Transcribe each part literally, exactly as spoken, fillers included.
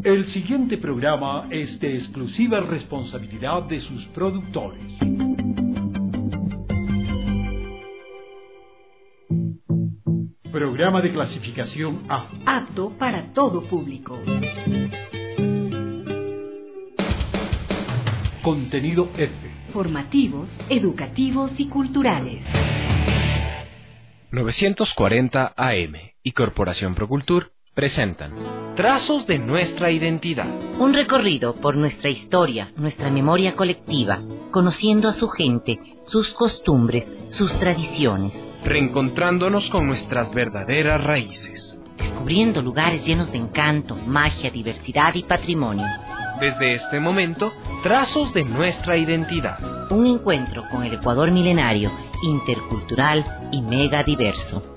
El siguiente programa es de exclusiva responsabilidad de sus productores. Programa de clasificación A. Apto para todo público. Contenido F. Formativos, educativos y culturales. novecientos cuarenta A M y Corporación Procultur presentan Trazos de nuestra identidad. Un recorrido por nuestra historia, nuestra memoria colectiva, conociendo a su gente, sus costumbres, sus tradiciones. Reencontrándonos con nuestras verdaderas raíces. Descubriendo lugares llenos de encanto, magia, diversidad y patrimonio. Desde este momento, Trazos de nuestra identidad. Un encuentro con el Ecuador milenario, intercultural y mega diverso.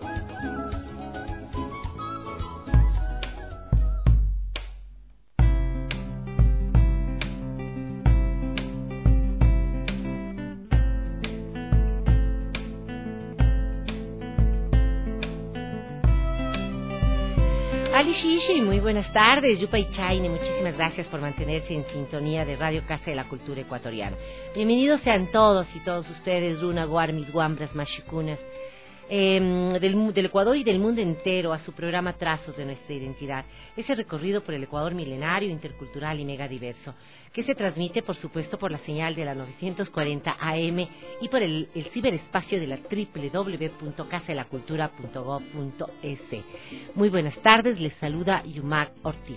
Ali Shishi, muy buenas tardes. Yupay Chaine, muchísimas gracias por mantenerse en sintonía de Radio Casa de la Cultura Ecuatoriana. Bienvenidos sean todos y todos ustedes, Runa, Guarmis, Guambras, Machicunas, eh, del, del Ecuador y del mundo entero a su programa Trazos de nuestra identidad. Ese recorrido por el Ecuador milenario, intercultural y megadiverso, que se transmite, por supuesto, por la señal de la novecientos cuarenta A M y por el, el ciberespacio de la doble u doble u doble u punto casa de la cultura punto gob punto es. Muy buenas tardes, les saluda Yumac Ortiz.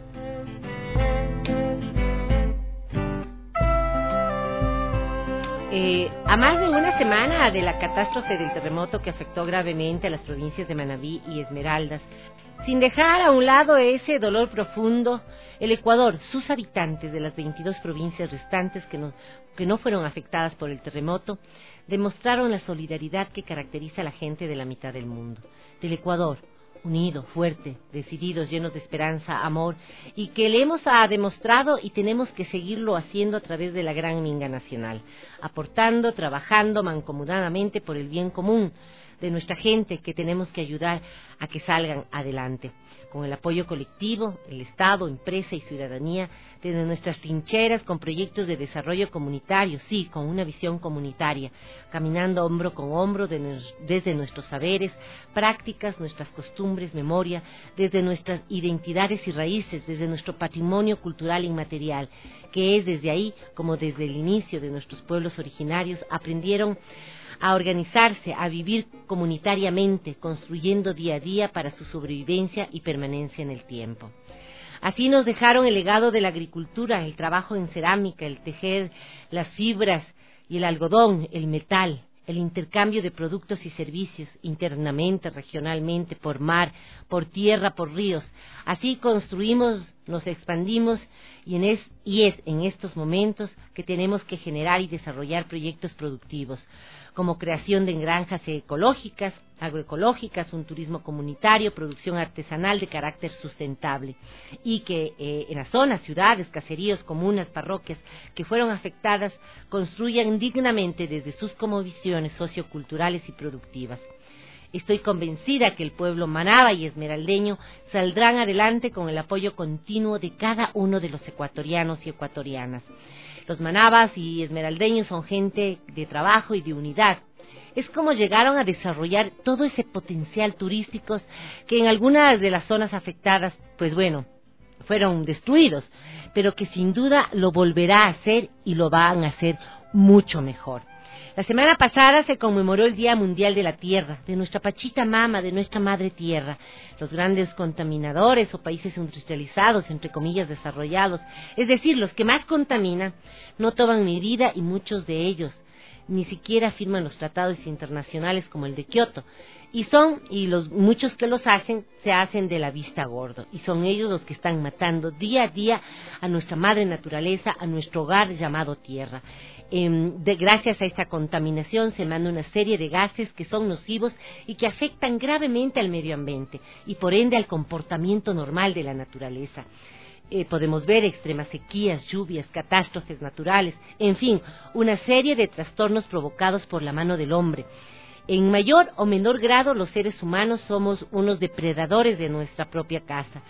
Eh, a más de una semana de la catástrofe del terremoto que afectó gravemente a las provincias de Manabí y Esmeraldas, sin dejar a un lado ese dolor profundo, el Ecuador, sus habitantes de las veintidós provincias restantes que no, que no fueron afectadas por el terremoto, demostraron la solidaridad que caracteriza a la gente de la mitad del mundo. Del Ecuador, unido, fuerte, decididos, llenos de esperanza, amor, y que le hemos ah, demostrado y tenemos que seguirlo haciendo a través de la gran minga nacional, aportando, trabajando mancomunadamente por el bien común de nuestra gente, que tenemos que ayudar a que salgan adelante. Con el apoyo colectivo, el Estado, empresa y ciudadanía, desde nuestras trincheras, con proyectos de desarrollo comunitario, sí, con una visión comunitaria, caminando hombro con hombro de nos, desde nuestros saberes, prácticas, nuestras costumbres, memoria, desde nuestras identidades y raíces, desde nuestro patrimonio cultural inmaterial, que es desde ahí, como desde el inicio de nuestros pueblos originarios, aprendieron a organizarse, a vivir comunitariamente, construyendo día a día para su sobrevivencia y permanencia en el tiempo. Así nos dejaron el legado de la agricultura, el trabajo en cerámica, el tejer las fibras y el algodón, el metal, el intercambio de productos y servicios internamente, regionalmente, por mar, por tierra, por ríos. Así construimos, nos expandimos y, en es, y es en estos momentos que tenemos que generar y desarrollar proyectos productivos, como creación de granjas ecológicas, agroecológicas, un turismo comunitario, producción artesanal de carácter sustentable, y que eh, en las zonas, ciudades, caseríos, comunas, parroquias que fueron afectadas construyan dignamente desde sus cosmovisiones socioculturales y productivas. Estoy convencida que el pueblo manaba y esmeraldeño saldrán adelante con el apoyo continuo de cada uno de los ecuatorianos y ecuatorianas. Los manabas y esmeraldeños son gente de trabajo y de unidad. Es como llegaron a desarrollar todo ese potencial turístico que en algunas de las zonas afectadas, pues bueno, fueron destruidos, pero que sin duda lo volverá a hacer y lo van a hacer mucho mejor. La semana pasada se conmemoró el Día Mundial de la Tierra, de nuestra Pachita Mama, de nuestra Madre Tierra. Los grandes contaminadores o países industrializados, entre comillas desarrollados, es decir, los que más contaminan, no toman medida y muchos de ellos ni siquiera firman los tratados internacionales como el de Kioto. Y son, y los muchos que los hacen, se hacen de la vista gordo. Y son ellos los que están matando día a día a nuestra madre naturaleza, a nuestro hogar llamado tierra. Eh, de, gracias a esta contaminación se manda una serie de gases que son nocivos y que afectan gravemente al medio ambiente y por ende al comportamiento normal de la naturaleza. Eh, podemos ver extremas sequías, lluvias, catástrofes naturales, en fin, una serie de trastornos provocados por la mano del hombre. En mayor o menor grado, los seres humanos somos unos depredadores de nuestra propia casa.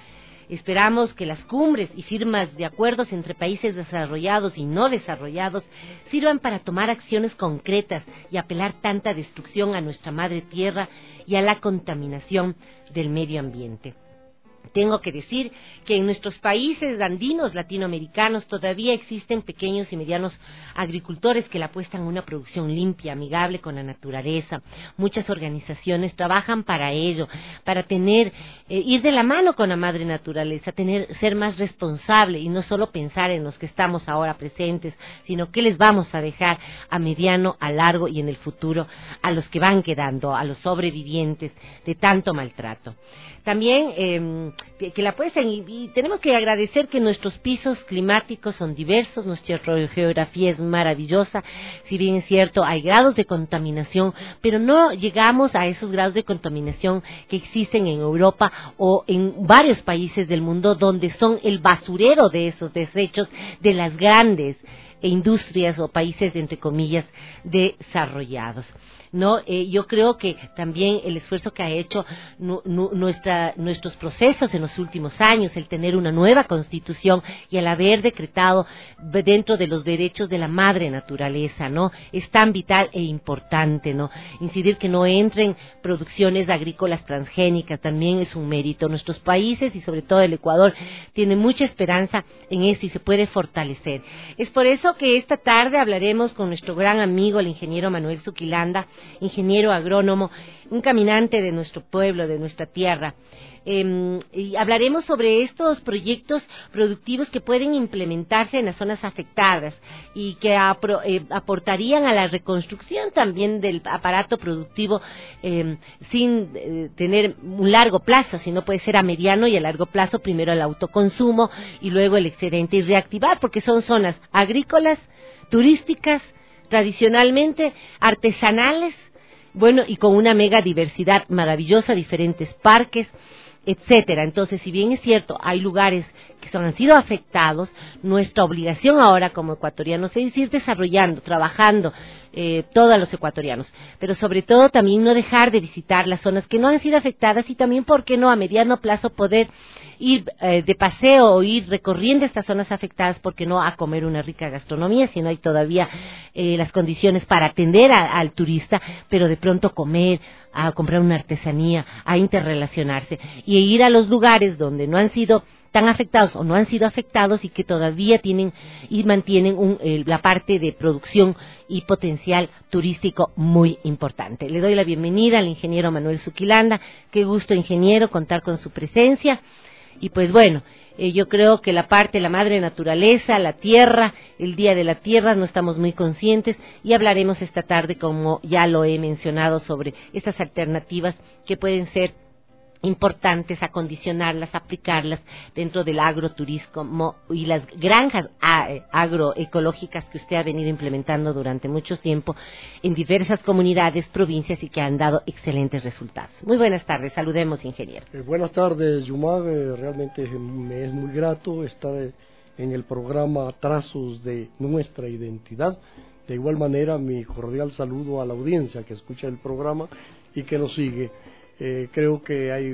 Esperamos que las cumbres y firmas de acuerdos entre países desarrollados y no desarrollados sirvan para tomar acciones concretas y apelar tanta destrucción a nuestra madre tierra y a la contaminación del medio ambiente. Tengo que decir que en nuestros países andinos latinoamericanos todavía existen pequeños y medianos agricultores que le apuestan a una producción limpia, amigable con la naturaleza. Muchas organizaciones trabajan para ello, para tener, eh, ir de la mano con la madre naturaleza, tener, ser más responsable y no solo pensar en los que estamos ahora presentes, sino qué les vamos a dejar a mediano, a largo y en el futuro a los que van quedando, a los sobrevivientes de tanto maltrato. También eh, que, que la apuestan y, y tenemos que agradecer que nuestros pisos climáticos son diversos, nuestra geografía es maravillosa, si bien es cierto hay grados de contaminación, pero no llegamos a esos grados de contaminación que existen en Europa o en varios países del mundo donde son el basurero de esos desechos de las grandes industrias o países, entre comillas, desarrollados. No, eh, yo creo que también el esfuerzo que ha hecho nu, nu, nuestra, nuestros procesos en los últimos años, el tener una nueva constitución y el haber decretado dentro de los derechos de la madre naturaleza, ¿no? Es tan vital e importante, ¿no? Incidir que no entren producciones agrícolas transgénicas también es un mérito. Nuestros países y sobre todo el Ecuador tienen mucha esperanza en eso y se puede fortalecer. Es por eso que esta tarde hablaremos con nuestro gran amigo, el ingeniero Manuel Zuquilanda, ingeniero agrónomo, un caminante de nuestro pueblo, de nuestra tierra. Eh, y hablaremos sobre estos proyectos productivos que pueden implementarse en las zonas afectadas y que apro, eh, aportarían a la reconstrucción también del aparato productivo eh, sin eh, tener un largo plazo, sino puede ser a mediano y a largo plazo, primero el autoconsumo y luego el excedente y reactivar, porque son zonas agrícolas, turísticas, tradicionalmente artesanales, bueno, y con una mega diversidad maravillosa, diferentes parques, etcétera. Entonces, si bien es cierto, hay lugares que son, han sido afectados, nuestra obligación ahora como ecuatorianos es ir desarrollando, trabajando, eh, todos los ecuatorianos, pero sobre todo también no dejar de visitar las zonas que no han sido afectadas y también, ¿por qué no?, a mediano plazo poder ir eh, de paseo o ir recorriendo estas zonas afectadas, porque no a comer una rica gastronomía, si no hay todavía eh, las condiciones para atender a, al turista, pero de pronto comer, a comprar una artesanía, a interrelacionarse y ir a los lugares donde no han sido tan afectados o no han sido afectados y que todavía tienen y mantienen un, eh, la parte de producción y potencial turístico muy importante. Le doy la bienvenida al ingeniero Manuel Zuquilanda. Qué gusto, ingeniero, contar con su presencia. Y pues bueno, eh, yo creo que la parte de la madre naturaleza, la tierra, el Día de la Tierra, no estamos muy conscientes y hablaremos esta tarde, como ya lo he mencionado, sobre estas alternativas que pueden ser importantes, acondicionarlas, aplicarlas dentro del agroturismo y las granjas agroecológicas que usted ha venido implementando durante mucho tiempo en diversas comunidades, provincias y que han dado excelentes resultados. Muy buenas tardes, saludemos, ingeniero. Eh, buenas tardes, Yumag, eh, realmente me es muy grato estar en el programa Trazos de Nuestra Identidad. De igual manera, mi cordial saludo a la audiencia que escucha el programa y que nos sigue. Eh, creo que hay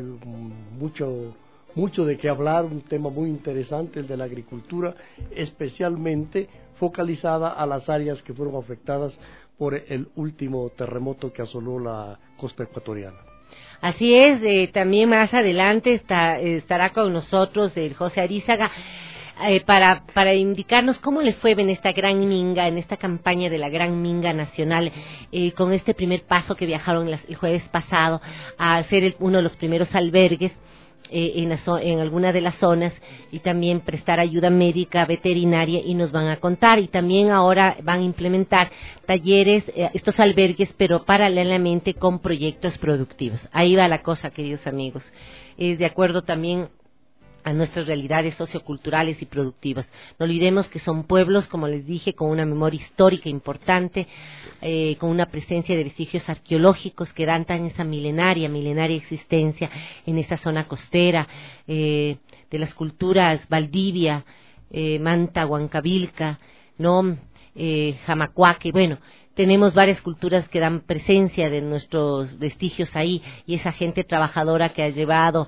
mucho, mucho de qué hablar, un tema muy interesante, el de la agricultura, especialmente focalizada a las áreas que fueron afectadas por el último terremoto que asoló la costa ecuatoriana. Así es, eh, también más adelante está, eh, estará con nosotros el José Arizaga, Eh, para, para indicarnos cómo le fue en esta gran minga, en esta campaña de la gran minga nacional, eh, con este primer paso que viajaron las, el jueves pasado a hacer el, uno de los primeros albergues eh, en, la, en alguna de las zonas y también prestar ayuda médica, veterinaria, y nos van a contar. Y también ahora van a implementar talleres, eh, estos albergues, pero paralelamente con proyectos productivos. Ahí va la cosa, queridos amigos. Es de acuerdo también a nuestras realidades socioculturales y productivas. No olvidemos que son pueblos, como les dije, con una memoria histórica importante, eh, con una presencia de vestigios arqueológicos que dan tan esa milenaria, milenaria existencia en esa zona costera, eh, de las culturas Valdivia, eh, Manta, Huancavilca, ¿no? eh, Jamacuaque, bueno, tenemos varias culturas que dan presencia de nuestros vestigios ahí, y esa gente trabajadora que ha llevado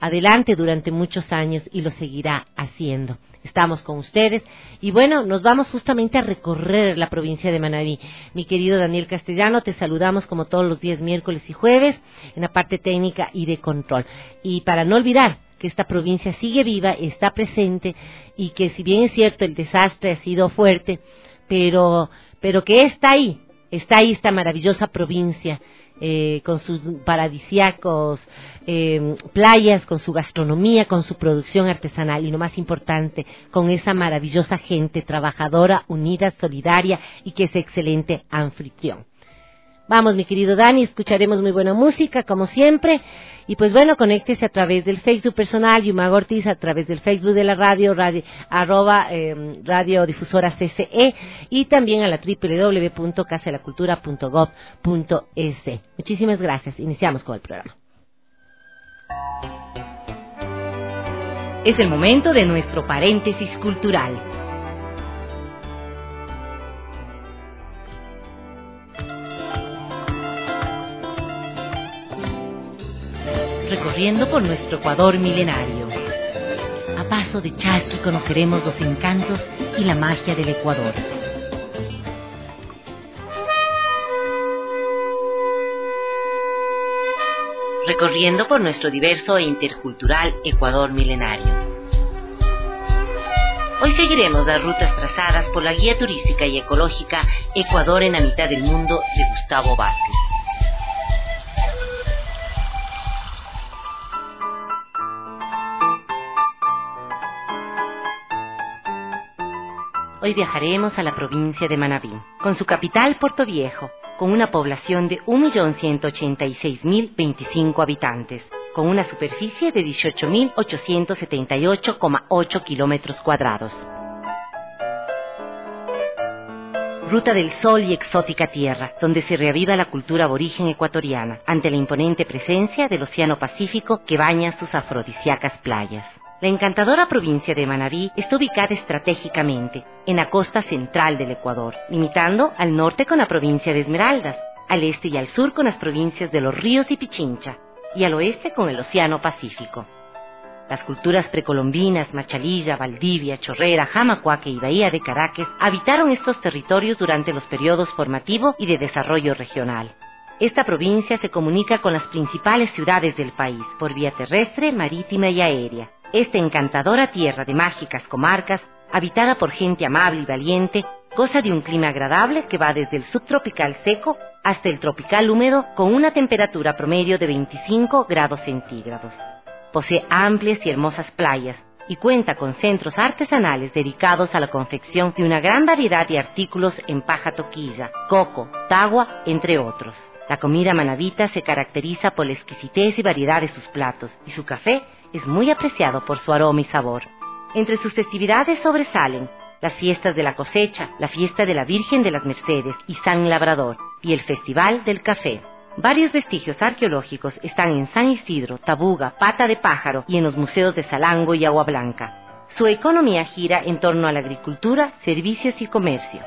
adelante durante muchos años y lo seguirá haciendo. Estamos con ustedes y bueno, nos vamos justamente a recorrer la provincia de Manabí. Mi querido Daniel Castellano, te saludamos como todos los días, miércoles y jueves, en la parte técnica y de control. Y para no olvidar que esta provincia sigue viva, está presente y que si bien es cierto el desastre ha sido fuerte, pero, pero que está ahí, está ahí esta maravillosa provincia. Eh, con sus paradisíacos eh, playas, con su gastronomía, con su producción artesanal y lo más importante, con esa maravillosa gente trabajadora, unida, solidaria y que es excelente anfitrión. Vamos, mi querido Dani, escucharemos muy buena música, como siempre, y pues bueno, conéctese a través del Facebook personal, Yumago Ortiz, a través del Facebook de la radio, radio arroba eh, radiodifusora C C E, y también a la doble u doble u doble u punto casa de la cultura punto gob punto es. Muchísimas gracias, iniciamos con el programa. Es el momento de nuestro paréntesis cultural. Recorriendo por nuestro Ecuador milenario. A paso de charqui conoceremos los encantos y la magia del Ecuador. Recorriendo por nuestro diverso e intercultural Ecuador milenario. Hoy seguiremos las rutas trazadas por la guía turística y ecológica Ecuador en la mitad del mundo de Gustavo Vázquez. Hoy viajaremos a la provincia de Manabí, con su capital Puerto Viejo, con una población de un millón ciento ochenta y seis mil veinticinco habitantes, con una superficie de dieciocho mil ochocientos setenta y ocho coma ocho kilómetros cuadrados. Ruta del Sol y exótica tierra, donde se reaviva la cultura aborigen ecuatoriana, ante la imponente presencia del Océano Pacífico que baña sus afrodisíacas playas. La encantadora provincia de Manabí está ubicada estratégicamente en la costa central del Ecuador, limitando al norte con la provincia de Esmeraldas, al este y al sur con las provincias de Los Ríos y Pichincha, y al oeste con el Océano Pacífico. Las culturas precolombinas, Machalilla, Valdivia, Chorrera, Jamacuaque y Bahía de Caracas habitaron estos territorios durante los periodos formativo y de desarrollo regional. Esta provincia se comunica con las principales ciudades del país por vía terrestre, marítima y aérea. Esta encantadora tierra de mágicas comarcas, habitada por gente amable y valiente, goza de un clima agradable que va desde el subtropical seco hasta el tropical húmedo con una temperatura promedio de veinticinco grados centígrados. Posee amplias y hermosas playas y cuenta con centros artesanales dedicados a la confección de una gran variedad de artículos en paja toquilla, coco, tagua, entre otros. La comida manabita se caracteriza por la exquisitez y variedad de sus platos, y su café es muy apreciado por su aroma y sabor. Entre sus festividades sobresalen las fiestas de la cosecha, la fiesta de la Virgen de las Mercedes y San Labrador, y el Festival del Café. Varios vestigios arqueológicos están en San Isidro, Tabuga, Pata de Pájaro y en los museos de Salango y Agua Blanca. Su economía gira en torno a la agricultura, servicios y comercio.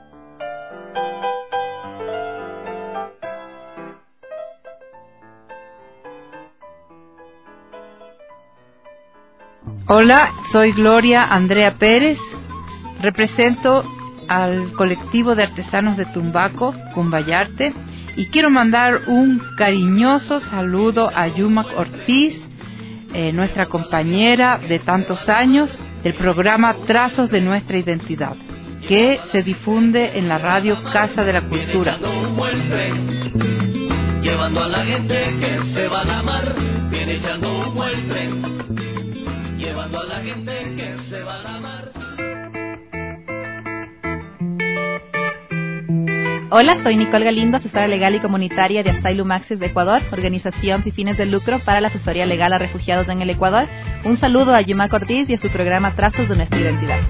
Hola, soy Gloria Andrea Pérez, represento al colectivo de artesanos de Tumbaco, Cumbayarte, y quiero mandar un cariñoso saludo a Yumac Ortiz, eh, nuestra compañera de tantos años del programa Trazos de Nuestra Identidad, que se difunde en la radio Casa de la Cultura. Llevando a la gente que se va a la mar, viene echando humo el tren. Llevando a la gente que se va a la mar. Hola, soy Nicole Galindo, asesora legal y comunitaria de Asylum Access de Ecuador, organización sin fines de lucro para la asesoría legal a refugiados en el Ecuador. Un saludo a Yumac Ortiz y a su programa Trazos de Nuestra Identidad.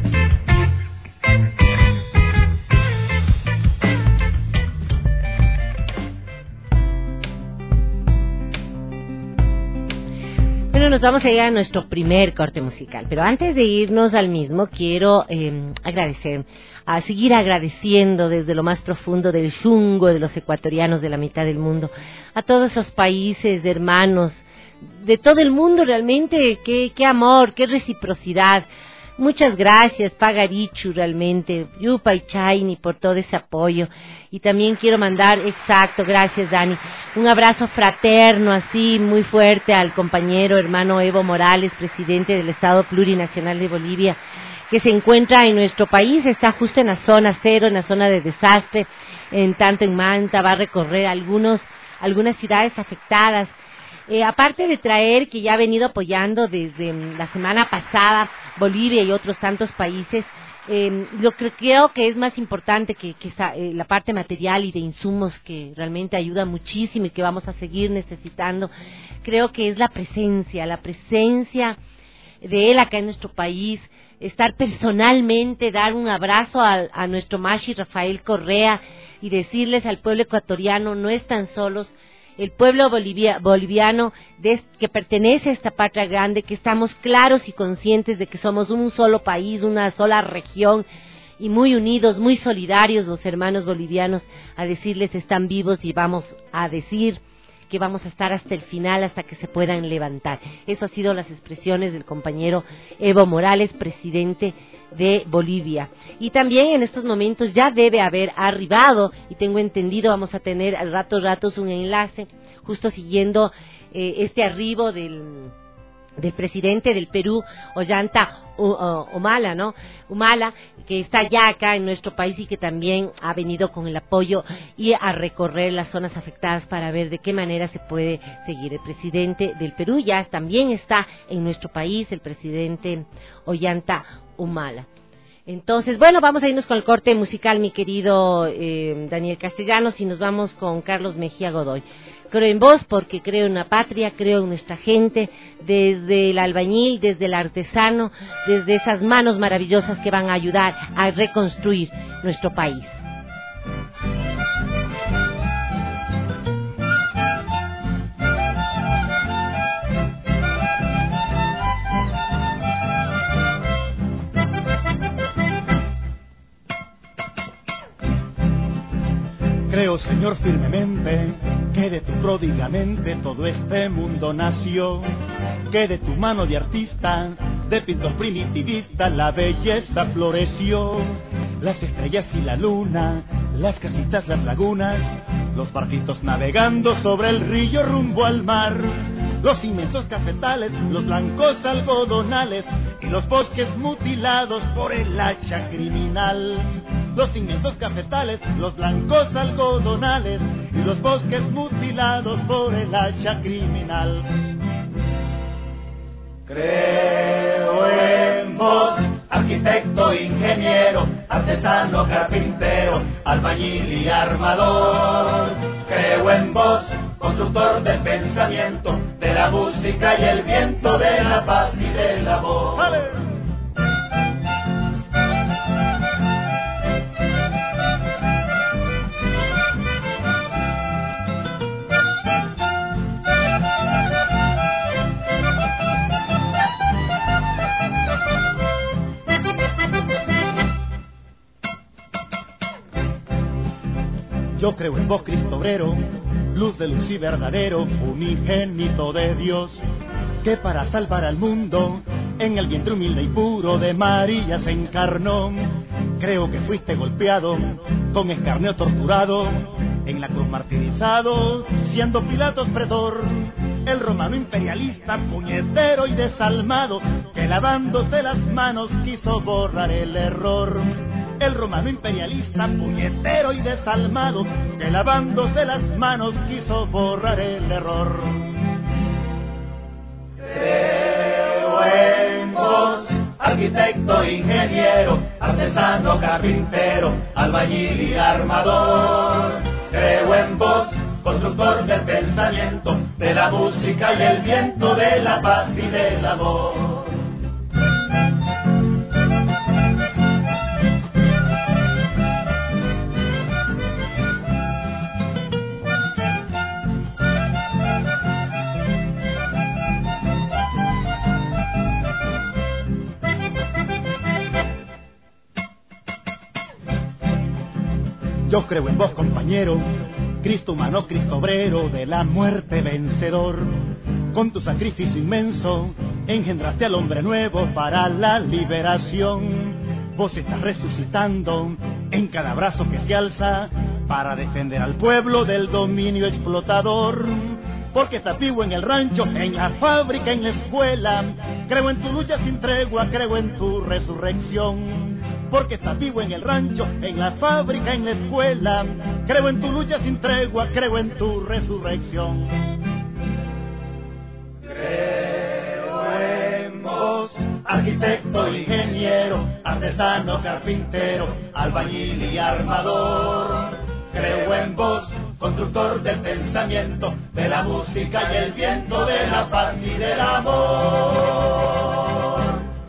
Bueno, nos vamos a ir a nuestro primer corte musical, pero antes de irnos al mismo, quiero eh, agradecer, a seguir agradeciendo desde lo más profundo del yungo de los ecuatorianos de la mitad del mundo, a todos esos países hermanos de todo el mundo realmente, qué, qué amor, qué reciprocidad. Muchas gracias, Pagarichu, realmente, Yupa y Chaini, por todo ese apoyo. Y también quiero mandar, exacto, gracias Dani, un abrazo fraterno, así, muy fuerte al compañero hermano Evo Morales, presidente del Estado Plurinacional de Bolivia, que se encuentra en nuestro país, está justo en la zona cero, en la zona de desastre, en tanto en Manta, va a recorrer algunos, algunas ciudades afectadas. Eh, aparte de traer, que ya ha venido apoyando desde la semana pasada Bolivia y otros tantos países, eh, lo que creo que es más importante que, que esa, eh, la parte material y de insumos, que realmente ayuda muchísimo y que vamos a seguir necesitando, creo que es la presencia, la presencia de él acá en nuestro país, estar personalmente, dar un abrazo a, a nuestro Mashi Rafael Correa y decirles al pueblo ecuatoriano, no están solos. El pueblo bolivia, boliviano de, que pertenece a esta patria grande, que estamos claros y conscientes de que somos un solo país, una sola región, y muy unidos, muy solidarios los hermanos bolivianos, a decirles están vivos y vamos a decir que vamos a estar hasta el final, hasta que se puedan levantar. Eso ha sido las expresiones del compañero Evo Morales, presidente de Bolivia. Y también en estos momentos ya debe haber arribado, y tengo entendido, vamos a tener al rato ratos un enlace, justo siguiendo eh, este arribo del, del presidente del Perú, Ollanta Humala, ¿no? Humala, que está ya acá en nuestro país y que también ha venido con el apoyo y a recorrer las zonas afectadas para ver de qué manera se puede seguir. El presidente del Perú ya también está en nuestro país, el presidente Ollanta Humala. Entonces, bueno, vamos a irnos con el corte musical, mi querido eh, Daniel Castellanos, y nos vamos con Carlos Mejía Godoy. Creo en vos porque creo en la patria, creo en nuestra gente, desde el albañil, desde el artesano, desde esas manos maravillosas que van a ayudar a reconstruir nuestro país. Creo, Señor, firmemente que de tu pródiga mente todo este mundo nació, que de tu mano de artista, de pintor primitivista, la belleza floreció. Las estrellas y la luna, las casitas, las lagunas, los barquitos navegando sobre el río rumbo al mar, los inmensos cafetales, los blancos algodonales y los bosques mutilados por el hacha criminal. Los inmensos cafetales, los blancos algodonales y los bosques mutilados por el hacha criminal. Creo en vos, arquitecto, ingeniero, artesano, carpintero, albañil y armador. Creo en vos, constructor del pensamiento, de la música y el viento, de la paz y del amor. ¡Vale! Yo creo en vos, Cristo obrero, luz de luz y verdadero, unigénito de Dios, que para salvar al mundo, en el vientre humilde y puro de María se encarnó. Creo que fuiste golpeado, con escarnio torturado, en la cruz martirizado, siendo Pilatos pretor, el romano imperialista, puñetero y desalmado, que lavándose las manos quiso borrar el error. El romano imperialista, puñetero y desalmado, que lavándose las manos quiso borrar el error. Creo en vos, arquitecto, ingeniero, artesano, carpintero, albañil y armador. Creo en vos, constructor del pensamiento, de la música y el viento, de la paz y del amor. Yo creo en vos, compañero, Cristo humano, Cristo obrero, de la muerte vencedor, con tu sacrificio inmenso, engendraste al hombre nuevo para la liberación. Vos estás resucitando en cada brazo que se alza para defender al pueblo del dominio explotador. Porque estás vivo en el rancho, en la fábrica, en la escuela. Creo en tu lucha sin tregua, creo en tu resurrección. Porque estás vivo en el rancho, en la fábrica, en la escuela. Creo en tu lucha sin tregua, creo en tu resurrección. Creo en vos, arquitecto, ingeniero, artesano, carpintero, albañil y armador. Creo en vos, constructor del pensamiento, de la música y el viento, de la paz y del amor.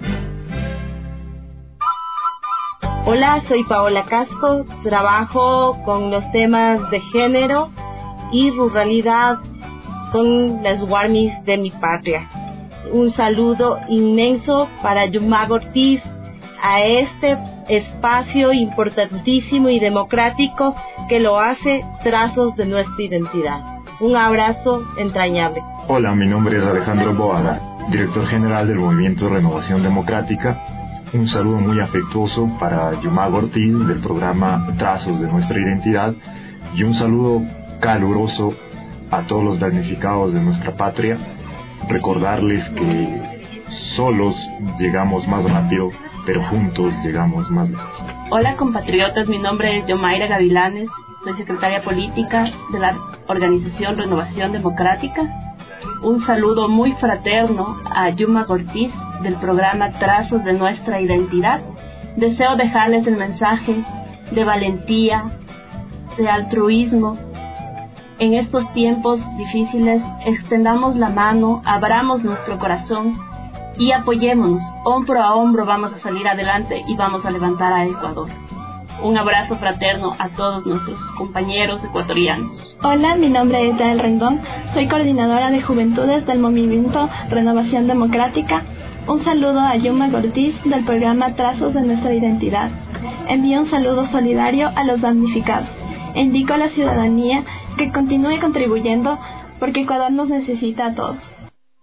Hola, soy Paola Casco, trabajo con los temas de género y ruralidad con las Guarmis de mi patria. Un saludo inmenso para Yumago Ortiz, a este espacio importantísimo y democrático que lo hace Trazos de Nuestra Identidad. Un abrazo entrañable. Hola, mi nombre es Alejandro Boada, director general del Movimiento Renovación Democrática. Un saludo muy afectuoso para Yumago Ortiz del programa Trazos de Nuestra Identidad y un saludo caluroso a todos los damnificados de nuestra patria. Recordarles que solos llegamos más rápido, pero juntos llegamos más lejos. Hola compatriotas, mi nombre es Yomaira Gavilanes, soy secretaria política de la organización Renovación Democrática. Un saludo muy fraterno a Yumago Ortiz del programa Trazos de Nuestra Identidad. Deseo dejarles el mensaje de valentía, de altruismo. En estos tiempos difíciles, extendamos la mano, abramos nuestro corazón y apoyémonos. Hombro a hombro vamos a salir adelante y vamos a levantar a Ecuador. Un abrazo fraterno a todos nuestros compañeros ecuatorianos. Hola, mi nombre es Yael Rendón, soy coordinadora de Juventudes del Movimiento Renovación Democrática. Un saludo a Yumago Ortiz del programa Trazos de Nuestra Identidad. Envío un saludo solidario a los damnificados. E indico a la ciudadanía que continúe contribuyendo porque Ecuador nos necesita a todos.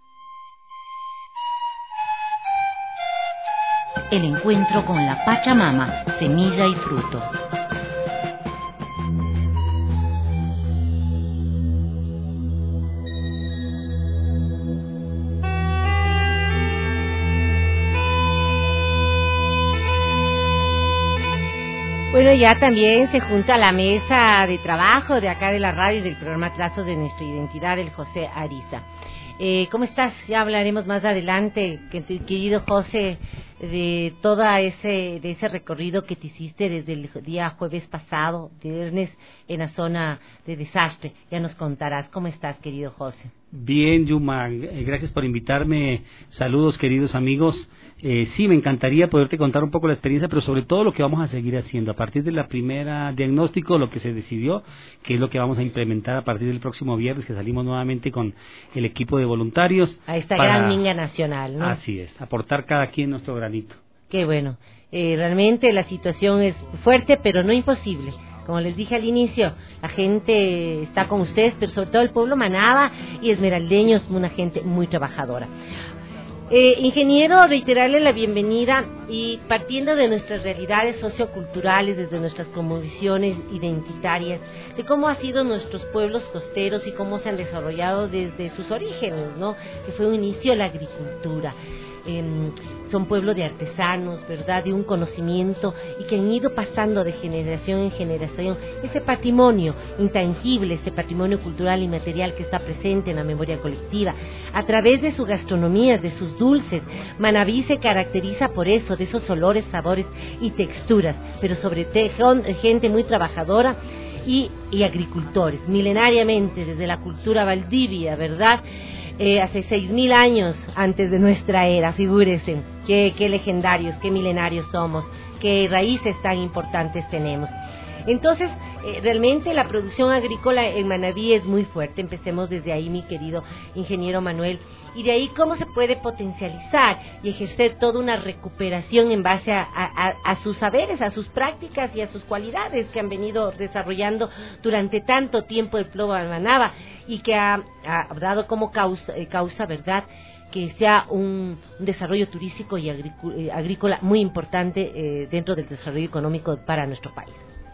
El encuentro con la Pachamama, semilla y fruto. Bueno, ya también se junta a la mesa de trabajo de acá de la radio y del programa Trazos de Nuestra Identidad, el José Ariza. Eh, ¿Cómo estás? Ya hablaremos más adelante, querido José, de todo ese, de ese recorrido que te hiciste desde el día jueves pasado, viernes, en la zona de desastre. Ya nos contarás. ¿Cómo estás, querido José? Bien, Yuma, gracias por invitarme. Saludos, queridos amigos. Eh, sí, me encantaría poderte contar un poco la experiencia, pero sobre todo lo que vamos a seguir haciendo a partir de la primera diagnóstico, lo que se decidió, que es lo que vamos a implementar a partir del próximo viernes, que salimos nuevamente con el equipo de voluntarios. A esta para, gran minga nacional, ¿no? Así es, aportar cada quien nuestro granito. Qué bueno. Eh, realmente la situación es fuerte, pero no imposible. Como les dije al inicio, la gente está con ustedes, pero sobre todo el pueblo manaba y esmeraldeños, una gente muy trabajadora. Eh, ingeniero, reiterarle la bienvenida y partiendo de nuestras realidades socioculturales, desde nuestras convicciones identitarias, de cómo han sido nuestros pueblos costeros y cómo se han desarrollado desde sus orígenes, ¿no? Que fue un inicio de la agricultura. Eh, son pueblos de artesanos, ¿verdad?, de un conocimiento y que han ido pasando de generación en generación ese patrimonio intangible, ese patrimonio cultural y material que está presente en la memoria colectiva. A través de su gastronomía, de sus dulces, Manabí se caracteriza por eso, de esos olores, sabores y texturas, pero sobre todo gente muy trabajadora y, y agricultores, milenariamente desde la cultura valdivia, ¿verdad?, Eh, hace seis mil años antes de nuestra era, figúrense, qué, qué legendarios, qué milenarios somos, qué raíces tan importantes tenemos. Entonces, Eh, realmente la producción agrícola en Manabí es muy fuerte. Empecemos desde ahí, mi querido ingeniero Manuel, y de ahí cómo se puede potencializar y ejercer toda una recuperación en base a, a, a sus saberes, a sus prácticas y a sus cualidades que han venido desarrollando durante tanto tiempo el pueblo Manaba, y que ha, ha dado como causa, eh, causa, ¿verdad?, que sea un, un desarrollo turístico y agrícola muy importante eh, dentro del desarrollo económico para nuestro país.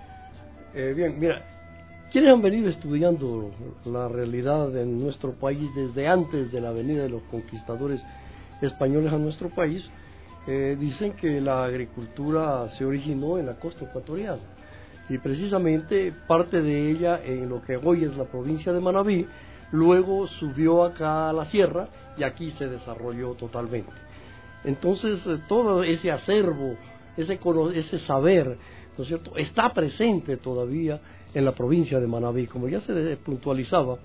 Eh, bien, mira, quienes han venido estudiando la realidad de nuestro país desde antes de la venida de los conquistadores españoles a nuestro país, eh, dicen que la agricultura se originó en la costa ecuatoriana, y precisamente parte de ella en lo que hoy es la provincia de Manabí, luego subió acá a la sierra y aquí se desarrolló totalmente. Entonces eh, todo ese acervo, ese, ese saber, ¿no es cierto?, está presente todavía en la provincia de Manabí. Como ya se puntualizaba,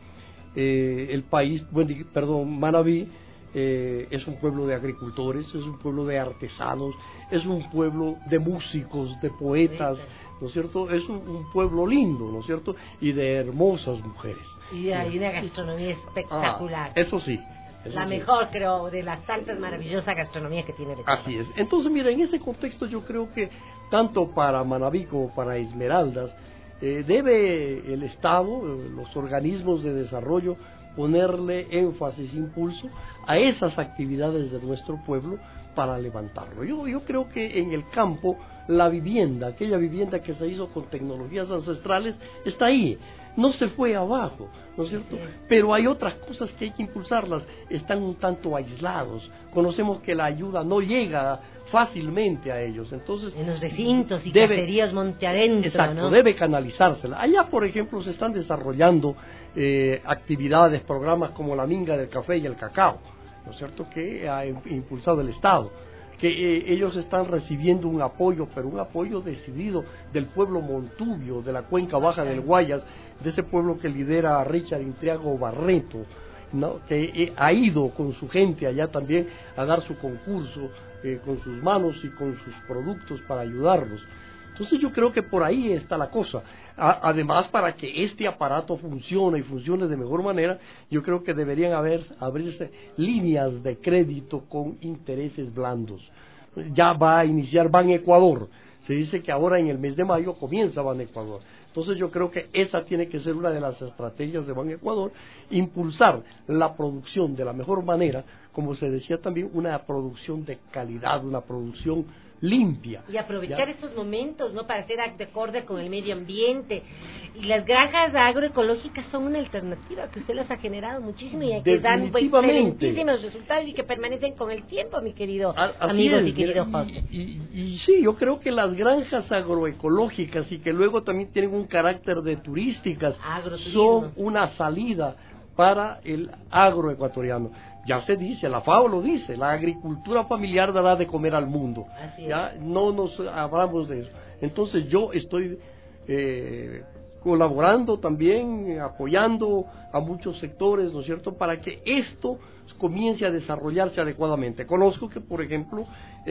eh, el país, bueno, perdón, Manabí eh, es un pueblo de agricultores, es un pueblo de artesanos, es un pueblo de músicos, de poetas, ¿no es cierto? Es un, un pueblo lindo, ¿no es cierto?, y de hermosas mujeres. Y hay una gastronomía espectacular. Ah, eso sí. Eso la sí. mejor, creo, de las tantas maravillosas gastronomías que tiene el Ecuador. Así es. Entonces, mira, en ese contexto yo creo que tanto para Manabí como para Esmeraldas, eh, debe el Estado, eh, los organismos de desarrollo, ponerle énfasis, impulso a esas actividades de nuestro pueblo para levantarlo. Yo, yo creo que en el campo la vivienda, aquella vivienda que se hizo con tecnologías ancestrales, está ahí, no se fue abajo, ¿no es cierto? Sí. Pero hay otras cosas que hay que impulsarlas, están un tanto aislados, conocemos que la ayuda no llega fácilmente a ellos, entonces en los recintos y debe, caserías monte adentro, exacto, ¿no? Debe canalizársela. Allá, por ejemplo, se están desarrollando eh, actividades, programas como la minga del café y el cacao, ¿no es cierto?, que ha impulsado el Estado, que eh, ellos están recibiendo un apoyo, pero un apoyo decidido del pueblo montubio, de la cuenca baja del Guayas, de ese pueblo que lidera a Richard Intriago Barreto, ¿no?, que eh, ha ido con su gente allá también a dar su concurso, eh, con sus manos y con sus productos para ayudarlos. Entonces yo creo que por ahí está la cosa. A, además, para que este aparato funcione y funcione de mejor manera, yo creo que deberían haber, abrirse líneas de crédito con intereses blandos. Ya va a iniciar Ban Ecuador. Se dice que ahora en el mes de mayo comienza Ban Ecuador. Entonces yo creo que esa tiene que ser una de las estrategias de Ban Ecuador, impulsar la producción de la mejor manera, como se decía también, una producción de calidad, una producción limpia. Y aprovechar ¿ya? estos momentos, ¿no?, para ser acorde con el medio ambiente. Y las granjas agroecológicas son una alternativa que usted las ha generado muchísimo y que dan excelentísimos resultados y que permanecen con el tiempo, mi querido a, amigos es, y querido José. Y, y, y sí, yo creo que las granjas agroecológicas, y que luego también tienen un carácter de turísticas, son una salida para el agroecuatoriano. Ya se dice, la FAO lo dice, la agricultura familiar dará de comer al mundo. Ya no nos hablamos de eso. Entonces yo estoy eh, colaborando también, apoyando a muchos sectores, ¿no es cierto?, para que esto comience a desarrollarse adecuadamente. Conozco que, por ejemplo,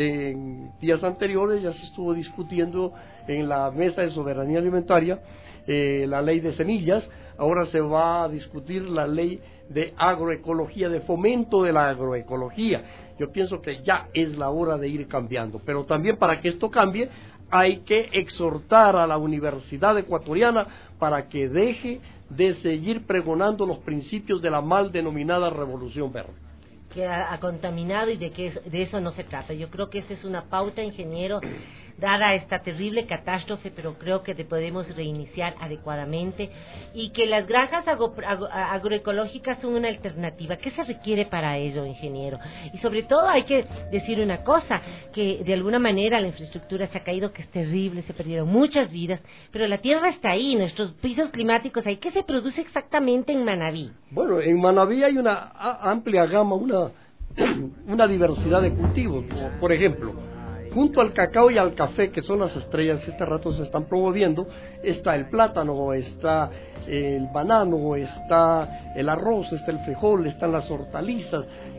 en días anteriores ya se estuvo discutiendo en la Mesa de Soberanía Alimentaria eh, la ley de semillas. Ahora se va a discutir la ley de agroecología, de fomento de la agroecología. Yo pienso que ya es la hora de ir cambiando, pero también para que esto cambie hay que exhortar a la Universidad Ecuatoriana para que deje de seguir pregonando los principios de la mal denominada Revolución Verde. Que ha, ha contaminado y de que es, de eso no se trata. Yo creo que esa es una pauta, ingeniero, dada esta terrible catástrofe, pero creo que te podemos reiniciar adecuadamente y que las granjas agro, agro, agroecológicas son una alternativa. ¿Qué se requiere para ello, ingeniero? Y sobre todo hay que decir una cosa, que de alguna manera la infraestructura se ha caído, que es terrible, se perdieron muchas vidas, pero la tierra está ahí, nuestros pisos climáticos ahí. ¿Qué se produce exactamente en Manabí? Bueno, en Manabí hay una amplia gama, una, una diversidad de cultivos. Por ejemplo, junto al cacao y al café, que son las estrellas que este rato se están promoviendo, está el plátano, está el banano, está el arroz, está el frijol, están las hortalizas,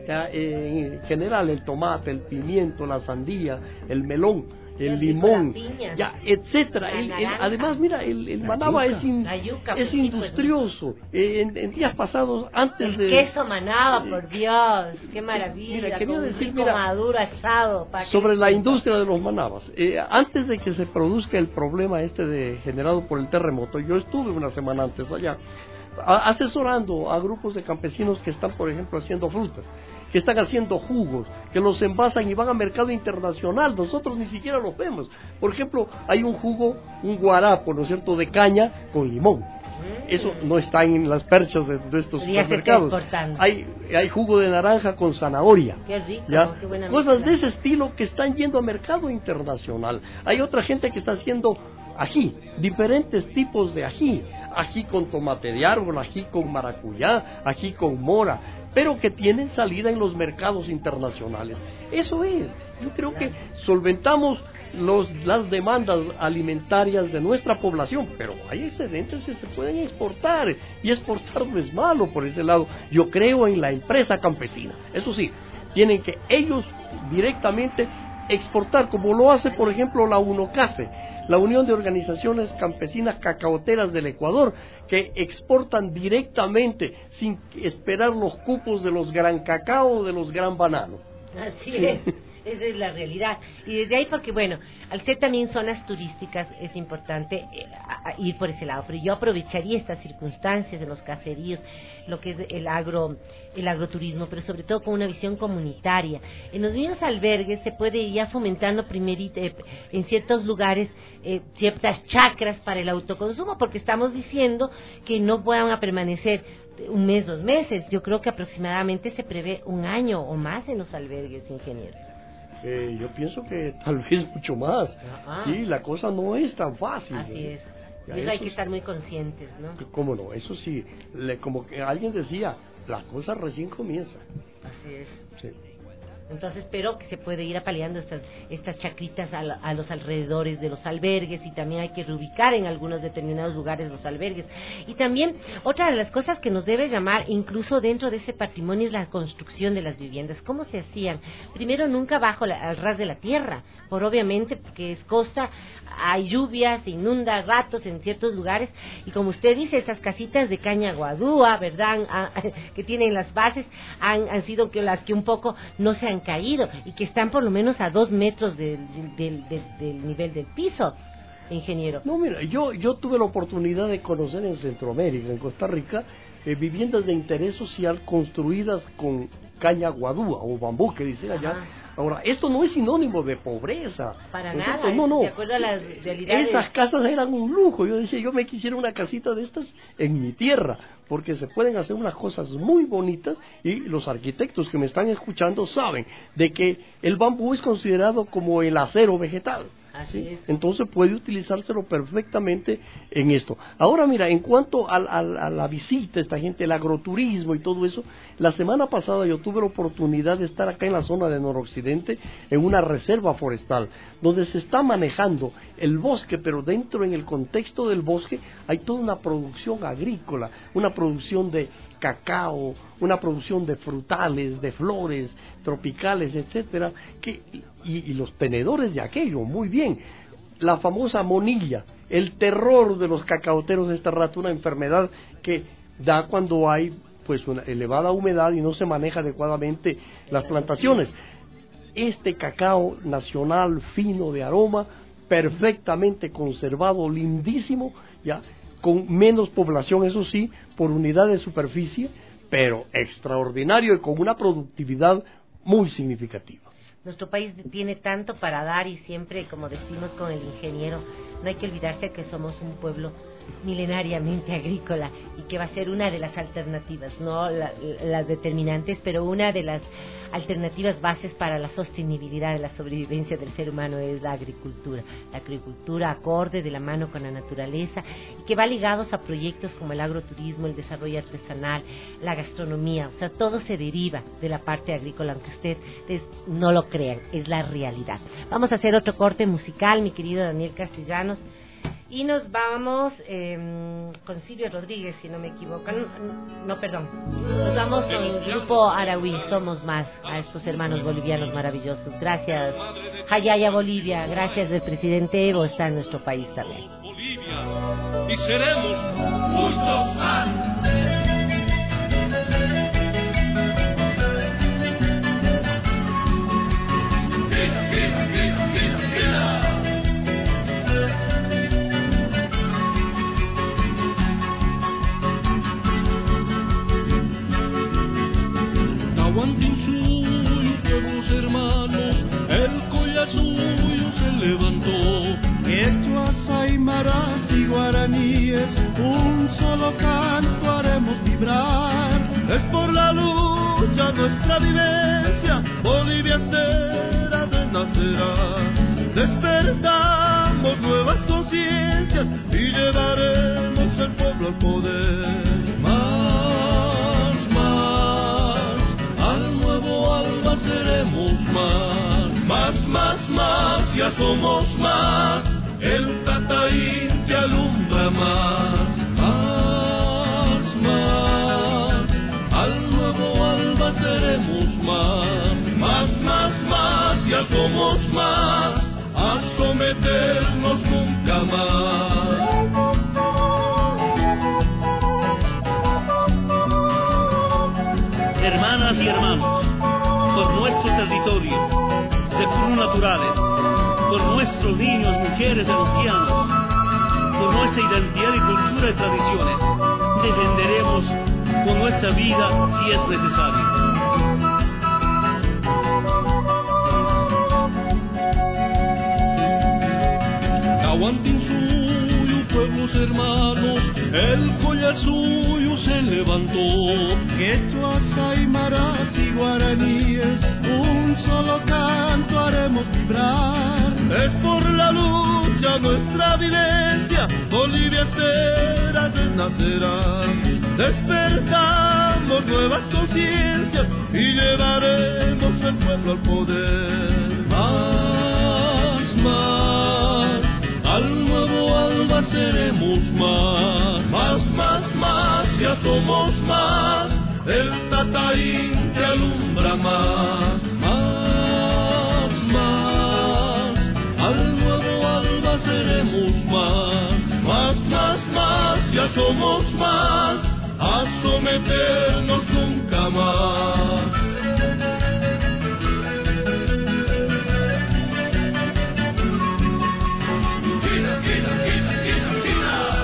eh, en general el tomate, el pimiento, la sandía, el melón, el limón, ya, etcétera. El, el, además, mira, el, el Manaba es, in, yuca, es industrioso. Eh, en, en días pasados, antes el de... queso Manaba, por Dios, qué maravilla. Mira, quería con decir, un mira, maduro asado. sobre la industria de los Manabas. Eh, antes de que se produzca el problema este de, generado por el terremoto, yo estuve una semana antes allá, a, asesorando a grupos de campesinos que están, por ejemplo, haciendo frutas, que están haciendo jugos, que los envasan y van a mercado internacional. Nosotros ni siquiera los vemos. Por ejemplo, hay un jugo, un guarapo, ¿no es cierto?, de caña con limón. Eso no está en las perchas de, de estos supermercados. Hay, hay jugo de naranja con zanahoria. Qué rico, ¿ya? Qué buena Cosas mezcla. de ese estilo que están yendo a mercado internacional. Hay otra gente que está haciendo ají, diferentes tipos de ají. Ají con tomate de árbol, ají con maracuyá, ají con mora, pero que tienen salida en los mercados internacionales. Eso es, yo creo que solventamos los, las demandas alimentarias de nuestra población, pero hay excedentes que se pueden exportar, y exportar no es malo por ese lado. Yo creo en la empresa campesina, eso sí, tienen que ellos directamente exportar, como lo hace por ejemplo la UNOCASE, la Unión de Organizaciones Campesinas Cacaoteras del Ecuador, que exportan directamente sin esperar los cupos de los gran cacao o de los gran bananos. Así es. Esa es la realidad. Y desde ahí, porque bueno, al ser también zonas turísticas, es importante eh, a, a ir por ese lado. Pero yo aprovecharía estas circunstancias de los caseríos, lo que es el agro, el agroturismo, pero sobre todo con una visión comunitaria. En los mismos albergues se puede ir ya fomentando primerito, eh, en ciertos lugares eh, ciertas chacras para el autoconsumo, porque estamos diciendo que no puedan a permanecer un mes, dos meses. Yo creo que aproximadamente se prevé un año o más en los albergues, ingeniero. Eh, yo pienso que tal vez mucho más. Ajá. Sí, la cosa no es tan fácil. Así ¿eh? es. Y eso, eso hay que estar muy conscientes, ¿no? ¿Cómo no? Eso sí, le, como que alguien decía, la cosa recién comienza. Así es. Sí. Entonces espero que se puede ir apaleando estas, estas chacritas a, la, a los alrededores de los albergues, y también hay que reubicar en algunos determinados lugares los albergues. Y también otra de las cosas que nos debe llamar, incluso dentro de ese patrimonio, es la construcción de las viviendas. ¿Cómo se hacían? Primero, nunca bajo la, al ras de la tierra, por obviamente porque es costa, hay lluvias, se inunda a ratos en ciertos lugares, y como usted dice, esas casitas de caña guadúa, ¿verdad?, ah, que tienen las bases, han, han sido que las que un poco no se han caído, y que están por lo menos a dos metros del, del, del, del nivel del piso, ingeniero. No, mira, yo, yo tuve la oportunidad de conocer en Centroamérica, en Costa Rica, eh, viviendas de interés social construidas con caña guadúa o bambú, que dicen allá. Ajá. Ahora, esto no es sinónimo de pobreza. Para ¿no nada, no, no. de acuerdo a las realidades. Esas casas eran un lujo. Yo decía, yo me quisiera una casita de estas en mi tierra, porque se pueden hacer unas cosas muy bonitas, y los arquitectos que me están escuchando saben de que el bambú es considerado como el acero vegetal. Así ¿sí? es. Entonces puede utilizárselo perfectamente en esto. Ahora mira, en cuanto a, a, a la visita, esta gente, el agroturismo y todo eso, la semana pasada yo tuve la oportunidad de estar acá en la zona de noroccidente, en una reserva forestal, donde se está manejando el bosque, pero dentro, en el contexto del bosque, hay toda una producción agrícola, una producción de cacao, una producción de frutales, de flores tropicales, etcétera, que y, y los tenedores de aquello, muy bien. La famosa monilla, el terror de los cacaoteros de este rato, una enfermedad que da cuando hay pues una elevada humedad y no se maneja adecuadamente las plantaciones. Este cacao nacional fino de aroma, perfectamente conservado, lindísimo, ya, con menos población, eso sí, por unidad de superficie, pero extraordinario y con una productividad muy significativa. Nuestro país tiene tanto para dar, y siempre, como decimos con el ingeniero, no hay que olvidarse que somos un pueblo milenariamente agrícola, y que va a ser una de las alternativas, no la, las determinantes, pero una de las alternativas bases para la sostenibilidad de la sobrevivencia del ser humano es la agricultura. La agricultura acorde, de la mano con la naturaleza, y que va ligados a proyectos como el agroturismo, el desarrollo artesanal, la gastronomía. O sea, todo se deriva de la parte agrícola, aunque ustedes no lo crean, es la realidad. Vamos a hacer otro corte musical, mi querido Daniel Castellanos. Y nos vamos eh, con Silvio Rodríguez, si no me equivoco. No, no, perdón. Nos vamos con el grupo Arahuí, Somos Más, a estos hermanos bolivianos maravillosos. Gracias, Hayaya Bolivia. Gracias, el presidente Evo está en nuestro país también. Y seremos muchos más. Queda, queda, queda, queda, queda. Tahuantinsuyo, pueblos hermanos, el Collasuyo se levantó. Quechuas, aymaras y guaraníes, un solo canto haremos vibrar. Es por la lucha nuestra vivencia, Bolivia entera renacerá. Despertamos nuevas conciencias y llevaremos el pueblo al poder. Más, más, al nuevo alba seremos más. Más, más, más, ya somos más. El Tataín te alumbra más. Más, más, al nuevo alba seremos más. Más, más, más, ya somos más. A someternos nunca más. Hermanas y hermanos, por nuestro territorio, recursos naturales, por nuestros niños, mujeres y ancianos, por nuestra identidad y cultura y tradiciones, defenderemos con nuestra vida si es necesario. Tahuantinsuyo, pueblos hermanos, el Collasuyo se levantó. Quechuas, aymaras y guaraníes, un solo canto haremos vibrar. Es por la lucha nuestra vivencia, Bolivia entera renacerá. Despertamos nuevas conciencias y llevaremos el pueblo al poder. Más, más, al nuevo alba seremos más. Más, más, más, ya somos más. El Tataín te alumbra más. Más, más, al nuevo alba seremos más. Más, más, más, ya somos más. A someternos nunca más. Queda, queda, queda, queda, queda.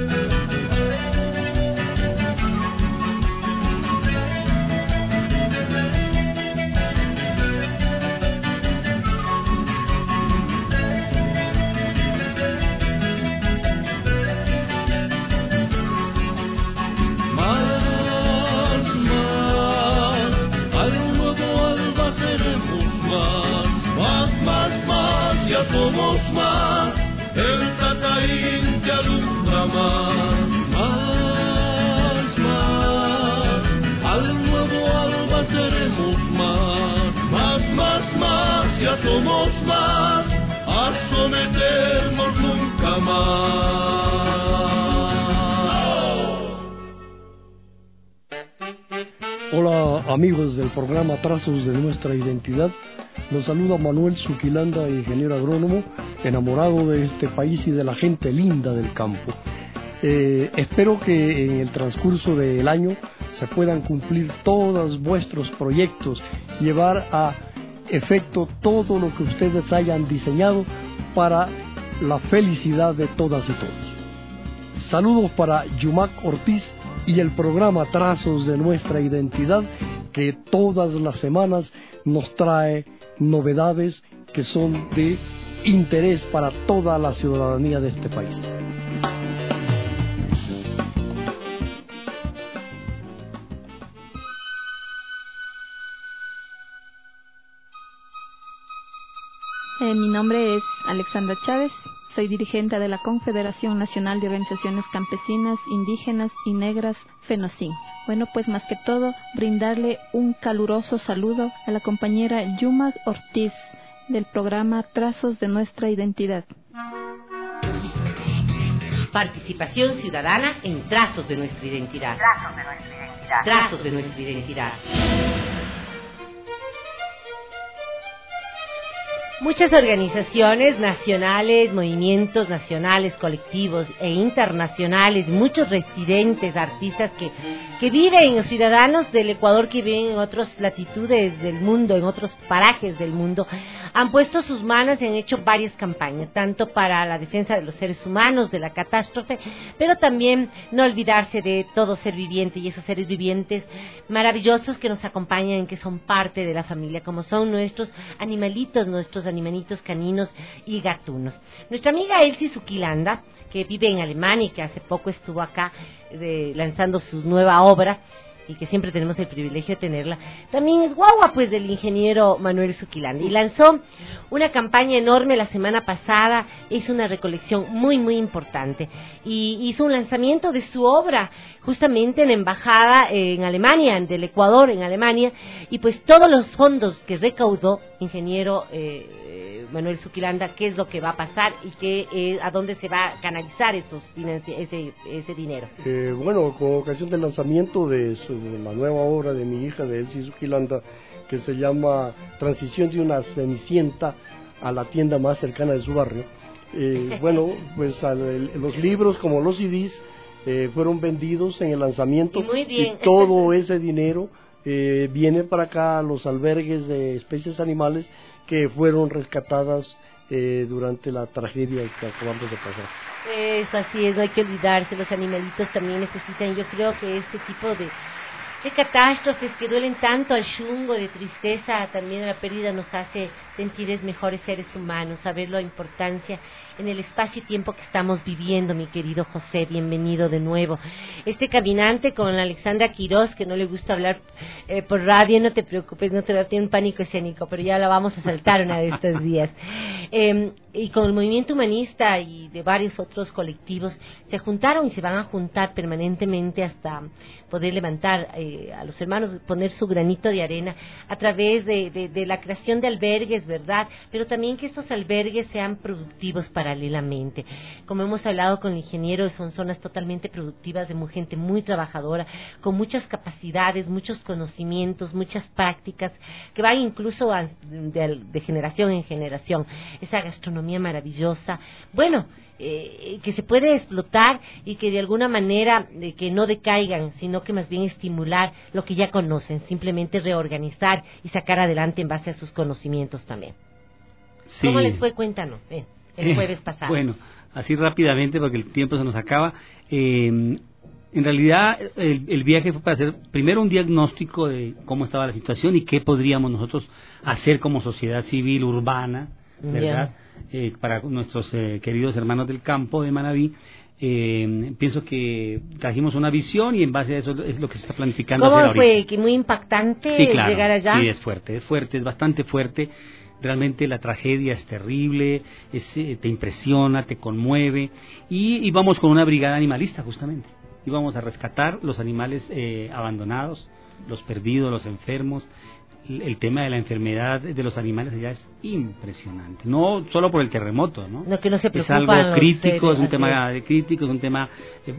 Más, más, al nuevo alba seremos más. Más, más, más, ya somos más. El Tataín te alumbra más. Más, más, al nuevo alba seremos más. Más, más, más, ya somos más. A someternos nunca más. Hola amigos del programa Trazos de Nuestra Identidad, los saluda Manuel Zuquilanda, ingeniero agrónomo, enamorado de este país y de la gente linda del campo. Eh, espero que en el transcurso del año se puedan cumplir todos vuestros proyectos, llevar a efecto todo lo que ustedes hayan diseñado para la felicidad de todas y todos. Saludos para Yumac Ortiz y el programa Trazos de Nuestra Identidad, que todas las semanas nos trae novedades que son de interés para toda la ciudadanía de este país. Eh, mi nombre es Alexandra Chávez. Soy dirigente de la Confederación Nacional de Organizaciones Campesinas, Indígenas y Negras, FENOCIN. Bueno, pues más que todo, brindarle un caluroso saludo a la compañera Yumac Ortiz del programa Trazos de Nuestra Identidad. Participación ciudadana en Trazos de nuestra identidad. Trazos de nuestra identidad. Trazos de nuestra identidad. Muchas organizaciones nacionales, movimientos nacionales, colectivos e internacionales, muchos residentes, artistas que, que viven, ciudadanos del Ecuador que viven en otras latitudes del mundo, en otros parajes del mundo, han puesto sus manos y han hecho varias campañas, tanto para la defensa de los seres humanos, de la catástrofe, pero también no olvidarse de todo ser viviente y esos seres vivientes maravillosos que nos acompañan, que son parte de la familia, como son nuestros animalitos, nuestros animalitos caninos y gatunos. Nuestra amiga Elsie Zuquilanda, que vive en Alemania y que hace poco estuvo acá de, lanzando su nueva obra, y que siempre tenemos el privilegio de tenerla, también es guagua pues del ingeniero Manuel Zuquilanda, y lanzó una campaña enorme la semana pasada, hizo una recolección muy muy importante, y hizo un lanzamiento de su obra justamente en la embajada en Alemania, del Ecuador en Alemania, y pues todos los fondos que recaudó ingeniero eh, Manuel Zuquilanda, qué es lo que va a pasar y qué, eh, a dónde se va a canalizar esos ese, ese dinero. Eh, bueno, con ocasión del lanzamiento de, su, de la nueva obra de mi hija, de Elsie Zuquilanda, que se llama Transición de una Cenicienta a la tienda más cercana de su barrio, eh, bueno, pues al, el, los libros como los C Ds eh, fueron vendidos en el lanzamiento. Y muy bien. Y todo ese dinero eh, viene para acá a los albergues de especies animales que fueron rescatadas eh, durante la tragedia que acabamos de pasar. Eso, así es, no hay que olvidarse, los animalitos también necesitan, yo creo que este tipo de, de catástrofes que duelen tanto al chungo, de tristeza, también la pérdida nos hace sentir mejores seres humanos, saber la importancia en el espacio y tiempo que estamos viviendo, mi querido José, bienvenido de nuevo. Este caminante con Alexandra Quiroz, que no le gusta hablar eh, por radio, no te preocupes, no te va a tener un pánico escénico, pero ya la vamos a saltar una de estos días. Eh, y con el movimiento humanista y de varios otros colectivos, se juntaron y se van a juntar permanentemente hasta poder levantar eh, a los hermanos, poner su granito de arena a través de, de, de la creación de albergues, ¿verdad? Pero también que estos albergues sean productivos paralelamente. Como hemos hablado con el ingeniero, son zonas totalmente productivas de gente muy trabajadora, con muchas capacidades, muchos conocimientos, muchas prácticas, que van incluso a, de, de generación en generación. Esa gastronomía maravillosa, bueno, eh, que se puede explotar y que de alguna manera eh, que no decaigan, sino que más bien estimular lo que ya conocen, simplemente reorganizar y sacar adelante en base a sus conocimientos también. Sí. ¿Cómo les fue? Cuéntanos, eh, el jueves pasado. Bueno, así rápidamente porque el tiempo se nos acaba. Eh, en realidad el, el viaje fue para hacer primero un diagnóstico de cómo estaba la situación y qué podríamos nosotros hacer como sociedad civil urbana, ¿verdad? Yeah. Eh, para nuestros eh, queridos hermanos del campo de Manabí. Eh, pienso que trajimos una visión y en base a eso es lo que se está planificando. ¿Cómo hacer fue? ahorita. ¿Que muy impactante sí, claro, llegar allá? Sí, es fuerte, es fuerte, es bastante fuerte. Realmente la tragedia es terrible, es, eh, te impresiona, te conmueve. Y íbamos con una brigada animalista justamente. Íbamos a rescatar los animales eh, abandonados, los perdidos, los enfermos. El tema de la enfermedad de los animales allá es impresionante, no solo por el terremoto, ¿no? No, que no se es algo crítico, es un tema de crítico, es un tema eh,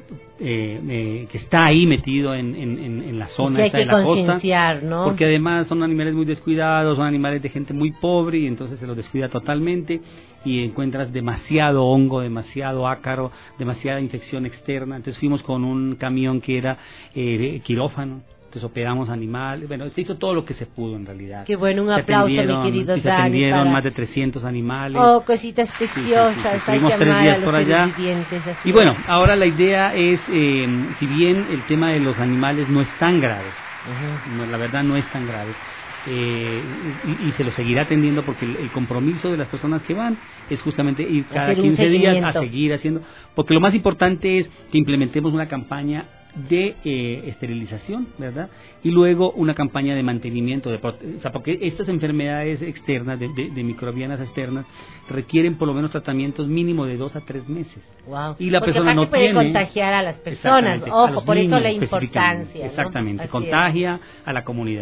eh, que está ahí metido en, en, en la zona esta de la costa, ¿no? Porque además son animales muy descuidados, son animales de gente muy pobre y entonces se los descuida totalmente y encuentras demasiado hongo, demasiado ácaro, demasiada infección externa. Entonces fuimos con un camión que era eh, quirófano. Entonces operamos animales, bueno, se hizo todo lo que se pudo en realidad. Qué bueno, un aplauso, mi querido Dani. Se atendieron para... más de trescientos animales. Oh, cositas preciosas, sí, sí, sí. Hay que tres días por allá. Y bueno, ahora la idea es, eh, si bien el tema de los animales no es tan grave, uh-huh. no, la verdad no es tan grave, eh, y, y se lo seguirá atendiendo porque el, el compromiso de las personas que van es justamente ir cada quince días a seguir haciendo, porque lo más importante es que implementemos una campaña de eh, esterilización, ¿verdad? Y luego una campaña de mantenimiento, de prote- o sea, porque estas enfermedades externas, de, de, de microbianas externas, requieren por lo menos tratamientos mínimo de dos a tres meses. Wow. Y la porque persona no puede tiene contagiar a las personas, ojo, a por niños, eso la importancia, exactamente, ¿no? contagia a la comunidad.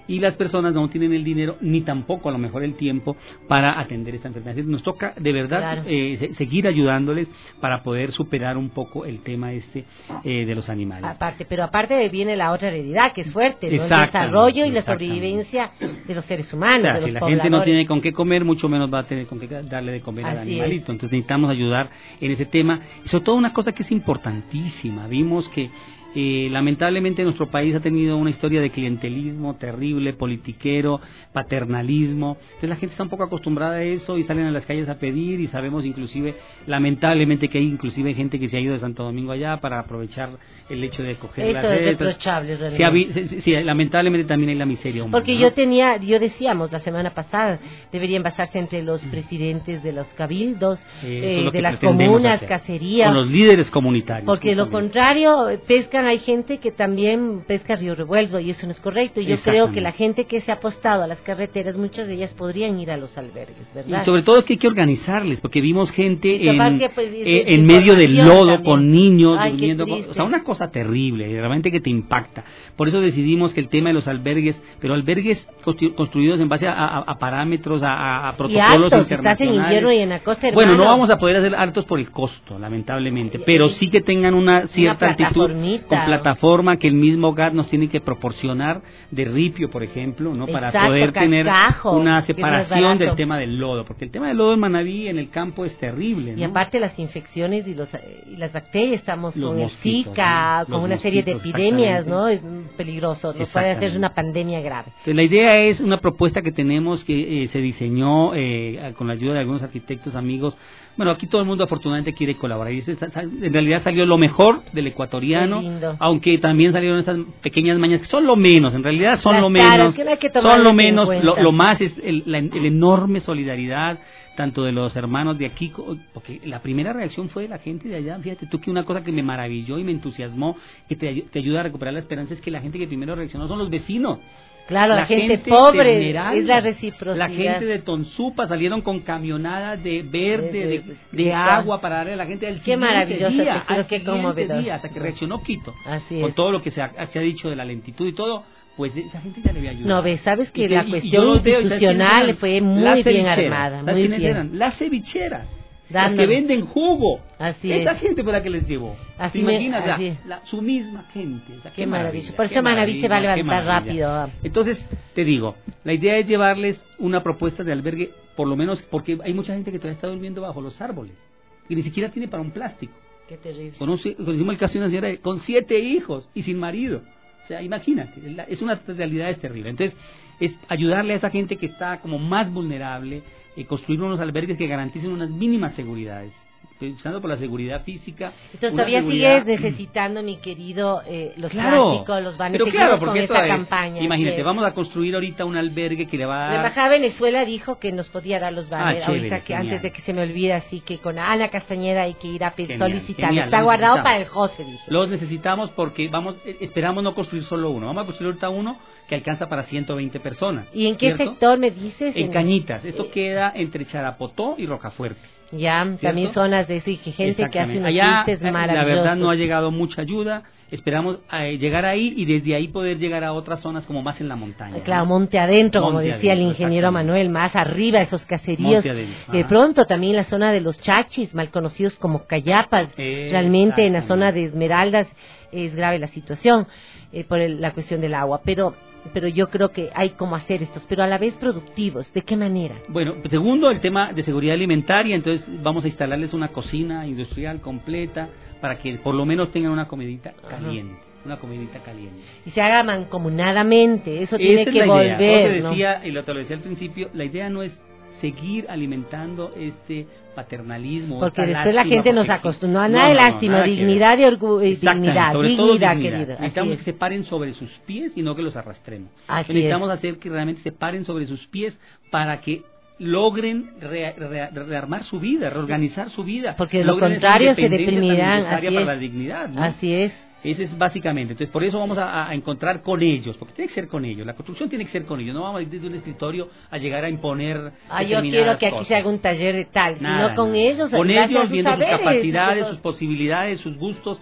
y las personas no tienen el dinero ni tampoco a lo mejor el tiempo para atender esta enfermedad. Nos toca de verdad claro. eh, seguir ayudándoles para poder superar un poco el tema este eh, de los animales. Aparte, pero aparte viene la otra realidad que es fuerte, ¿no? El desarrollo y la sobrevivencia de los seres humanos. O sea, de los si la pobladores. Gente no tiene con qué comer, mucho menos va a tener con qué darle de comer Así al animalito. Es. Entonces necesitamos ayudar en ese tema. Y sobre todo una cosa que es importantísima. Vimos que Eh, lamentablemente nuestro país ha tenido una historia de clientelismo terrible, politiquero, paternalismo. Entonces la gente está un poco acostumbrada a eso y salen a las calles a pedir, y sabemos inclusive, lamentablemente, que hay inclusive gente que se ha ido de Santo Domingo allá para aprovechar el hecho de coger las redes. Eso es reprochable, realmente. Sí, habi- sí, sí, lamentablemente también hay la miseria humana. Porque ¿no? yo tenía, yo decíamos la semana pasada, deberían basarse entre los presidentes de los cabildos, eh, eh, de las comunas, hacer. cacerías. Con los líderes comunitarios. Porque de lo contrario, pescan, hay gente que también pesca río revuelto y eso no es correcto. Yo creo que la gente que se ha apostado a las carreteras, muchas de ellas podrían ir a los albergues, ¿verdad? Y sobre todo que hay que organizarles, porque vimos gente en, que, pues, eh, en medio del lodo también. Con niños Ay, durmiendo, con, o sea, una cosa terrible, realmente que te impacta. Por eso decidimos que el tema de los albergues, pero albergues constru- construidos en base a, a, a parámetros, a, a protocolos y altos, internacionales. Estás en invierno y en la costa, bueno, no vamos a poder hacer altos por el costo, lamentablemente, pero sí que tengan una cierta una altitud con plataforma que el mismo G A T nos tiene que proporcionar de ripio, por ejemplo, no para Exacto, poder tener cascajo, una separación del tema del lodo, porque el tema del lodo en Manabí, en el campo, es terrible, ¿no? Y aparte las infecciones y, los, y las bacterias, estamos los con el Zika, ¿no? con los una serie de epidemias, ¿no? Es peligroso, nos puede hacer una pandemia grave. Entonces, la idea es una propuesta que tenemos que eh, se diseñó eh, con la ayuda de algunos arquitectos amigos. Bueno, aquí todo el mundo afortunadamente quiere colaborar y en realidad salió lo mejor del ecuatoriano, aunque también salieron estas pequeñas mañas que son lo menos, en realidad son Las lo caras, menos, que no hay que son lo menos, en lo, lo más es el, la el enorme solidaridad tanto de los hermanos de aquí, porque la primera reacción fue de la gente de allá. Fíjate tú que una cosa que me maravilló y me entusiasmó, que te, te ayuda a recuperar la esperanza, es que la gente que primero reaccionó son los vecinos. Claro, la, la gente, gente pobre, es la reciprocidad. La gente de Tonsupa salieron con camionadas de verde, de, de, de, de agua para darle a la gente al siguiente día, al siguiente día, hasta que reaccionó Quito. Así con es. todo lo que se ha, se ha dicho de la lentitud y todo, pues esa gente ya le había ayudado. No, ves, sabes que y la que, cuestión institucional fue muy bien armada, muy bien. Eran? Las cevicheras. Dando. Las que venden jugo. Así esa es. gente fue la que les llevó. Así ¿Te imaginas? Me, así la, la, su misma gente. O sea, qué, qué maravilla. maravilla. Por eso Manaví se va a levantar rápido. Entonces, te digo, la idea es llevarles una propuesta de albergue, por lo menos, porque hay mucha gente que todavía está durmiendo bajo los árboles. Y ni siquiera tiene para un plástico. Qué terrible. Conoce, conocimos el caso de una señora con siete hijos y sin marido. O sea, imagínate, es una realidad es terrible. Entonces, es ayudarle a esa gente que está como más vulnerable, eh, construir unos albergues que garanticen unas mínimas seguridades. Empezando por la seguridad física. Entonces todavía seguridad... sigues necesitando, mi querido, eh, los claro, plásticos, los banes. Pero claro, porque con esta es, campaña. Imagínate, vamos a construir ahorita un albergue que le va a dar... La Embajada de Venezuela dijo que nos podía dar los banes, ah, ahorita chévere, que genial. antes de que se me olvide, así que con Ana Castañeda hay que ir a genial, solicitar. Genial, Está guardado para el José, dice. Los necesitamos porque vamos, esperamos no construir solo uno, vamos a construir ahorita uno que alcanza para ciento veinte personas. ¿Y en qué ¿cierto? sector me dices? En, en Cañitas, esto eh... queda entre Charapotó y Rocafuerte. Ya, ¿cierto? También zonas de eso y que gente que hace unos allá, dulces maravillosos. La verdad no ha llegado mucha ayuda, esperamos eh, llegar ahí y desde ahí poder llegar a otras zonas como más en la montaña. Claro, ¿no? monte adentro, monte como decía adentro, el ingeniero Manuel, más arriba esos caseríos. De pronto también la zona de los Chachis, mal conocidos como Cayapas, eh, realmente en la zona de Esmeraldas es grave la situación eh, por el, la cuestión del agua, pero... pero yo creo que hay cómo hacer estos, pero a la vez productivos. ¿De qué manera? Bueno, segundo, el tema de seguridad alimentaria, entonces vamos a instalarles una cocina industrial completa para que por lo menos tengan una comidita caliente. Ajá. Una comidita caliente. Y se haga mancomunadamente, eso tiene Esa que es la volver. Idea. Te decía, ¿no? y lo te lo decía al principio, la idea no es seguir alimentando este paternalismo. Porque esta después lástima, la gente nos acostumbró a nada de no, no, lástima, no, dignidad y orgullo, dignidad, sobre dignidad, todo dignidad. querido. Necesitamos que se paren sobre sus pies y no que los arrastremos. Así Necesitamos es. hacer que realmente se paren sobre sus pies para que logren re, re, rearmar su vida, reorganizar su vida. Porque de lo contrario se deprimirán. Así para es. la dignidad, ¿no? Así es. Ese es básicamente. Entonces, por eso vamos a, a encontrar con ellos, porque tiene que ser con ellos. La construcción tiene que ser con ellos. No vamos a ir desde un escritorio a llegar a imponer. Ah, yo quiero que aquí cosas. se haga un taller de tal, nada, sino con nada. ellos. Con ellos, sus viendo saberes, sus capacidades, sus... sus posibilidades, sus gustos,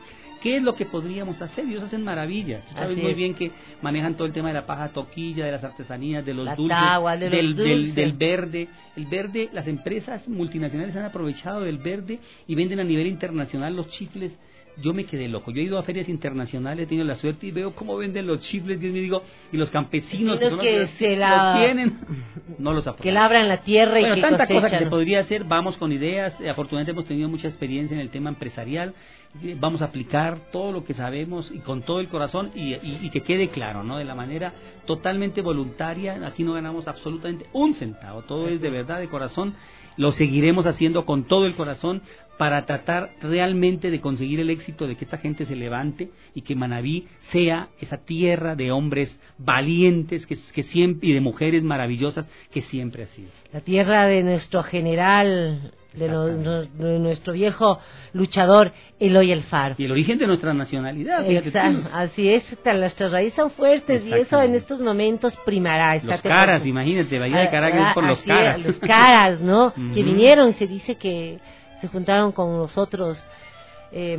¿qué es lo que podríamos hacer? Ellos hacen maravillas. Tú sabes Así muy es. bien que manejan todo el tema de la paja toquilla, de las artesanías, de los La dulces, tagua, de los del, dulces. Del, del verde. El verde, las empresas multinacionales han aprovechado del verde y venden a nivel internacional los chifles. Yo me quedé loco. Yo he ido a ferias internacionales, he tenido la suerte y veo cómo venden los chifles, Dios mío, digo, y los campesinos que, son que los se que la... los tienen, no los aprovechan. Que labran la tierra Bueno, y que tanta cosechan. cosa que se podría hacer, vamos con ideas. Eh, afortunadamente hemos tenido mucha experiencia en el tema empresarial. Eh, vamos a aplicar todo lo que sabemos y con todo el corazón y, y, y que quede claro, ¿no? De la manera totalmente voluntaria. Aquí no ganamos absolutamente un centavo, todo es de verdad, de corazón. Lo seguiremos haciendo con todo el corazón para tratar realmente de conseguir el éxito de que esta gente se levante y que Manabí sea esa tierra de hombres valientes que, que siempre, y de mujeres maravillosas que siempre ha sido. La tierra de nuestro general, de, lo, de nuestro viejo luchador Eloy Alfaro. Y el origen de nuestra nacionalidad. Fíjate tú. Exacto, así es, nuestras raíces son fuertes y eso en estos momentos primará. Los caras, imagínate, Bahía de Caracas es por los Así caras. es, los caras, ¿no? Uh-huh. Que vinieron y se dice que se juntaron con nosotros eh,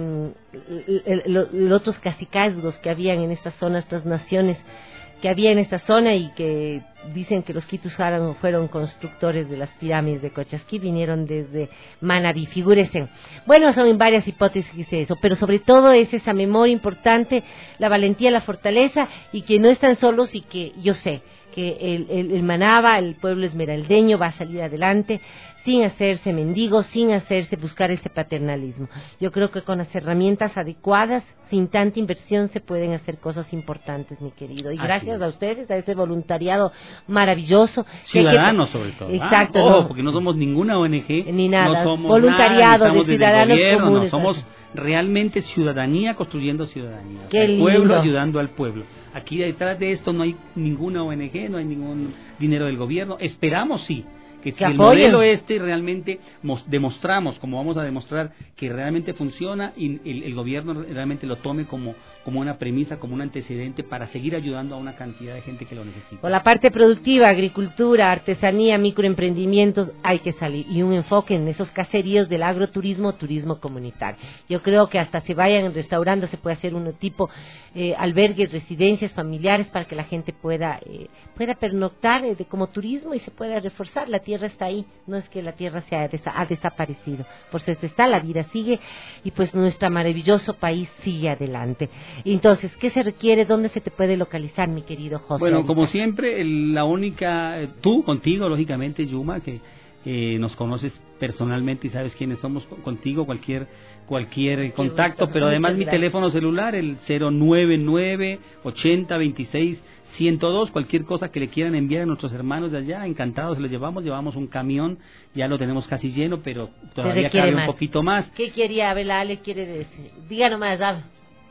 los otros cacicazgos que habían en esta zona, estas naciones que había en esta zona y que dicen que los Quitusjaran fueron constructores de las pirámides de Cochasquí, vinieron desde Manabí, figúrense. Bueno, son varias hipótesis de eso, pero sobre todo es esa memoria importante, la valentía, la fortaleza y que no están solos y que yo sé que el, el, el Manaba, el pueblo esmeraldeño va a salir adelante sin hacerse mendigo, sin hacerse buscar ese paternalismo. Yo creo que con las herramientas adecuadas, sin tanta inversión, se pueden hacer cosas importantes, mi querido. Y gracias a ustedes, a ese voluntariado maravilloso. Ciudadanos, que... sobre todo. Exacto. Ah, ojo, no. porque no somos ninguna O N G. Ni nada. No somos voluntariado nada, de ciudadanos gobierno, comunes. No, somos realmente ciudadanía construyendo ciudadanía. Qué el pueblo lindo. ayudando al pueblo. Aquí detrás de esto no hay ninguna O N G, no hay ningún dinero del gobierno. Esperamos, sí, que si el modelo este realmente mos, demostramos, como vamos a demostrar que realmente funciona y el, el gobierno realmente lo tome como, como una premisa, como un antecedente para seguir ayudando a una cantidad de gente que lo necesita. Por la parte productiva, agricultura, artesanía, microemprendimientos, hay que salir y un enfoque en esos caseríos del agroturismo, turismo comunitario. Yo creo que hasta se vayan restaurando, se puede hacer un tipo eh, albergues, residencias familiares para que la gente pueda eh, pueda pernoctar eh, de, como turismo y se pueda reforzar. La tierra está ahí, no es que la tierra se ha, desa- ha desaparecido, por suerte está, la vida sigue y pues nuestro maravilloso país sigue adelante. Entonces, ¿qué se requiere? ¿Dónde se te puede localizar, mi querido José? Bueno, ahorita? como siempre, el, la única, eh, tú contigo, lógicamente, Yuma, que eh, nos conoces personalmente y sabes quiénes somos contigo, cualquier cualquier contacto, pero además Muchas mi gracias. teléfono celular, el cero nueve nueve ochenta veintiséis ciento dos, cualquier cosa que le quieran enviar a nuestros hermanos de allá, encantados, se los llevamos, llevamos un camión, ya lo tenemos casi lleno, pero todavía cabe más. un poquito más. ¿Qué quería Abela? ¿Le quiere decir? Diga nomás, Ab.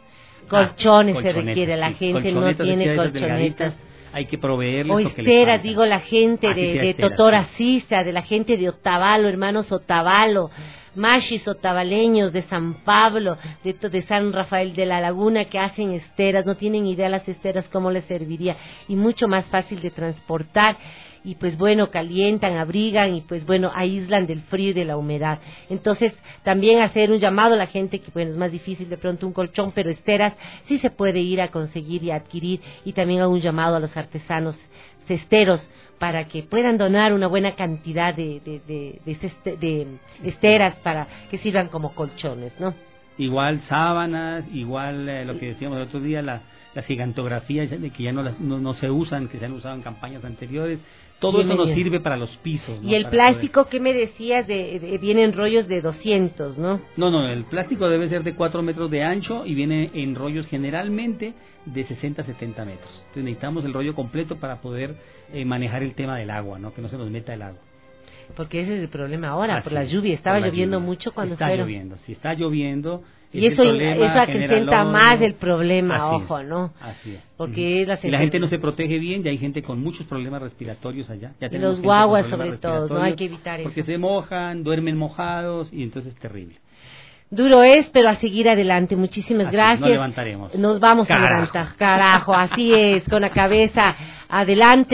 Colchones Ah, se requiere, la sí, gente no colchonetas, tiene esas colchonetas. delgaditas, hay que proveerles O lo que les esteras, falta. digo, la gente Así de, sea, de esteras, Totora sí. Sisa, de la gente de Otavalo, hermanos Otavalo, machis otavaleños de San Pablo, de, de San Rafael de la Laguna, que hacen esteras, no tienen idea las esteras cómo les serviría, y mucho más fácil de transportar, y pues bueno, calientan, abrigan, y pues bueno, aíslan del frío y de la humedad. Entonces, también hacer un llamado a la gente, que bueno, es más difícil de pronto un colchón, pero esteras sí se puede ir a conseguir y a adquirir, y también hago un llamado a los artesanos cesteros, para que puedan donar una buena cantidad de, de, de, de, ceste, de esteras para que sirvan como colchones, ¿no? Igual sábanas, igual eh, lo que decíamos el otro día, la, las gigantografías de que ya no, las, no, no se usan, que se han usado en campañas anteriores, todo Bien, eso nos bien. sirve para los pisos. ¿no? Y el Para plástico, ¿qué me decías? De, de, vienen rollos de doscientos, ¿no? poder- No, no, el plástico debe ser de cuatro metros de ancho y viene en rollos generalmente de sesenta a setenta metros. Entonces necesitamos el rollo completo para poder eh, manejar el tema del agua, ¿no? Que no se nos meta el agua. Porque ese es el problema ahora, Así por la es, lluvia. Estaba por la lloviendo lluvia. mucho cuando Está fueron. lloviendo, si está lloviendo. Y ese eso, problema eso genera acrecenta lodo. más el problema, Así ojo, es, ¿no? Así es. Porque es la Y la gente no se protege bien y hay gente con muchos problemas respiratorios allá. Ya Y tenemos los gente guaguas con problemas sobre todo, ¿no? Hay que respiratorios evitar eso. Porque se mojan, duermen mojados y entonces es terrible. Duro es, pero a seguir adelante. Muchísimas Así, gracias. nos levantaremos. Nos vamos Carajo. a levantar, carajo, así es, con la cabeza adelante.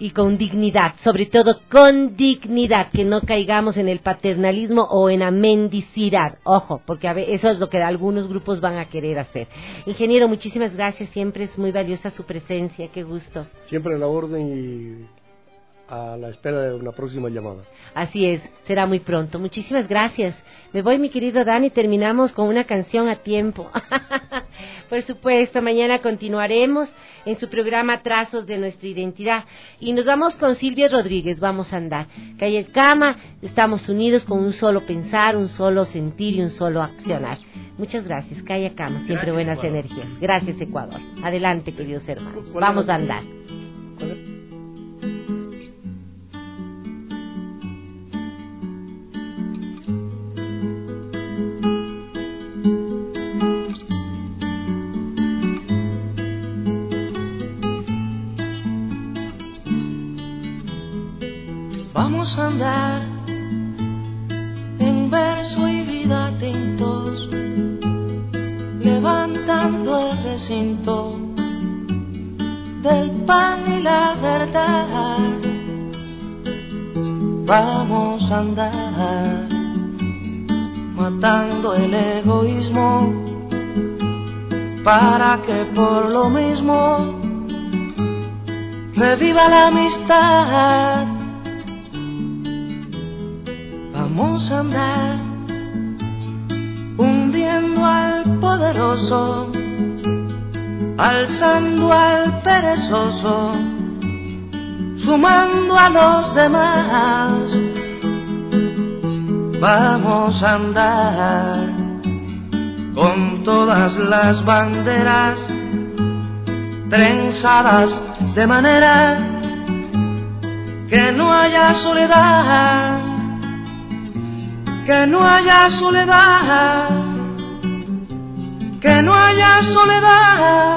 y con dignidad, sobre todo con dignidad, que no caigamos en el paternalismo o en la mendicidad, ojo, porque a ver, eso es lo que algunos grupos van a querer hacer. Ingeniero, muchísimas gracias, siempre es muy valiosa su presencia, qué gusto. Siempre a la orden y a la espera de una próxima llamada. Así es, será muy pronto. Muchísimas gracias. Me voy, mi querido Dani, terminamos con una canción a tiempo. Por supuesto, mañana continuaremos en su programa Trazos de Nuestra Identidad. Y nos vamos con Silvia Rodríguez, Vamos a Andar. Calle Cama, estamos unidos con un solo pensar, un solo sentir y un solo accionar. Muchas gracias, Calle Cama, siempre gracias, buenas Ecuador. Energías. Gracias, Ecuador. Adelante, queridos hermanos. Vamos a andar. Vamos a andar en verso y vida tintos, levantando el recinto del pan y la verdad. Vamos a andar matando el egoísmo para que por lo mismo reviva la amistad. Vamos a andar hundiendo al poderoso, alzando al perezoso, sumando a los demás. Vamos a andar con todas las banderas trenzadas de manera que no haya soledad. Que no haya soledad, que no haya soledad,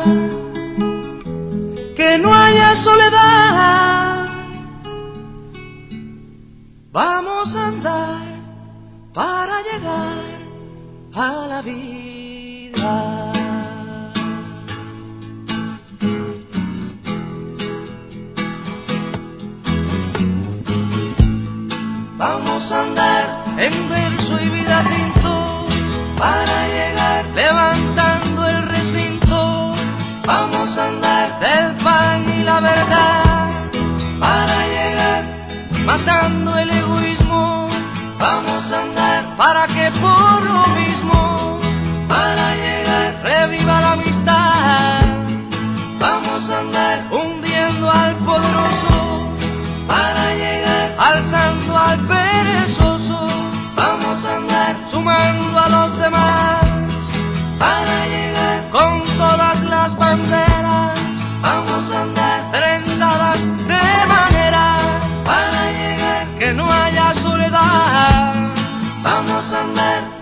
que no haya soledad. Vamos a andar para llegar a la vida. Vamos a andar en verso y vida tinto para llegar levantando el recinto. Vamos a andar del pan y la verdad para llegar matando el egoísmo. Vamos a andar para que por lo mismo para llegar reviva la amistad. Vamos a andar hundiendo al poderoso para llegar alzando al perezoso. Vamos a andar sumando a los demás para llegar con todas las banderas. Vamos a andar trenzadas de manera para llegar que no haya soledad. Vamos a andar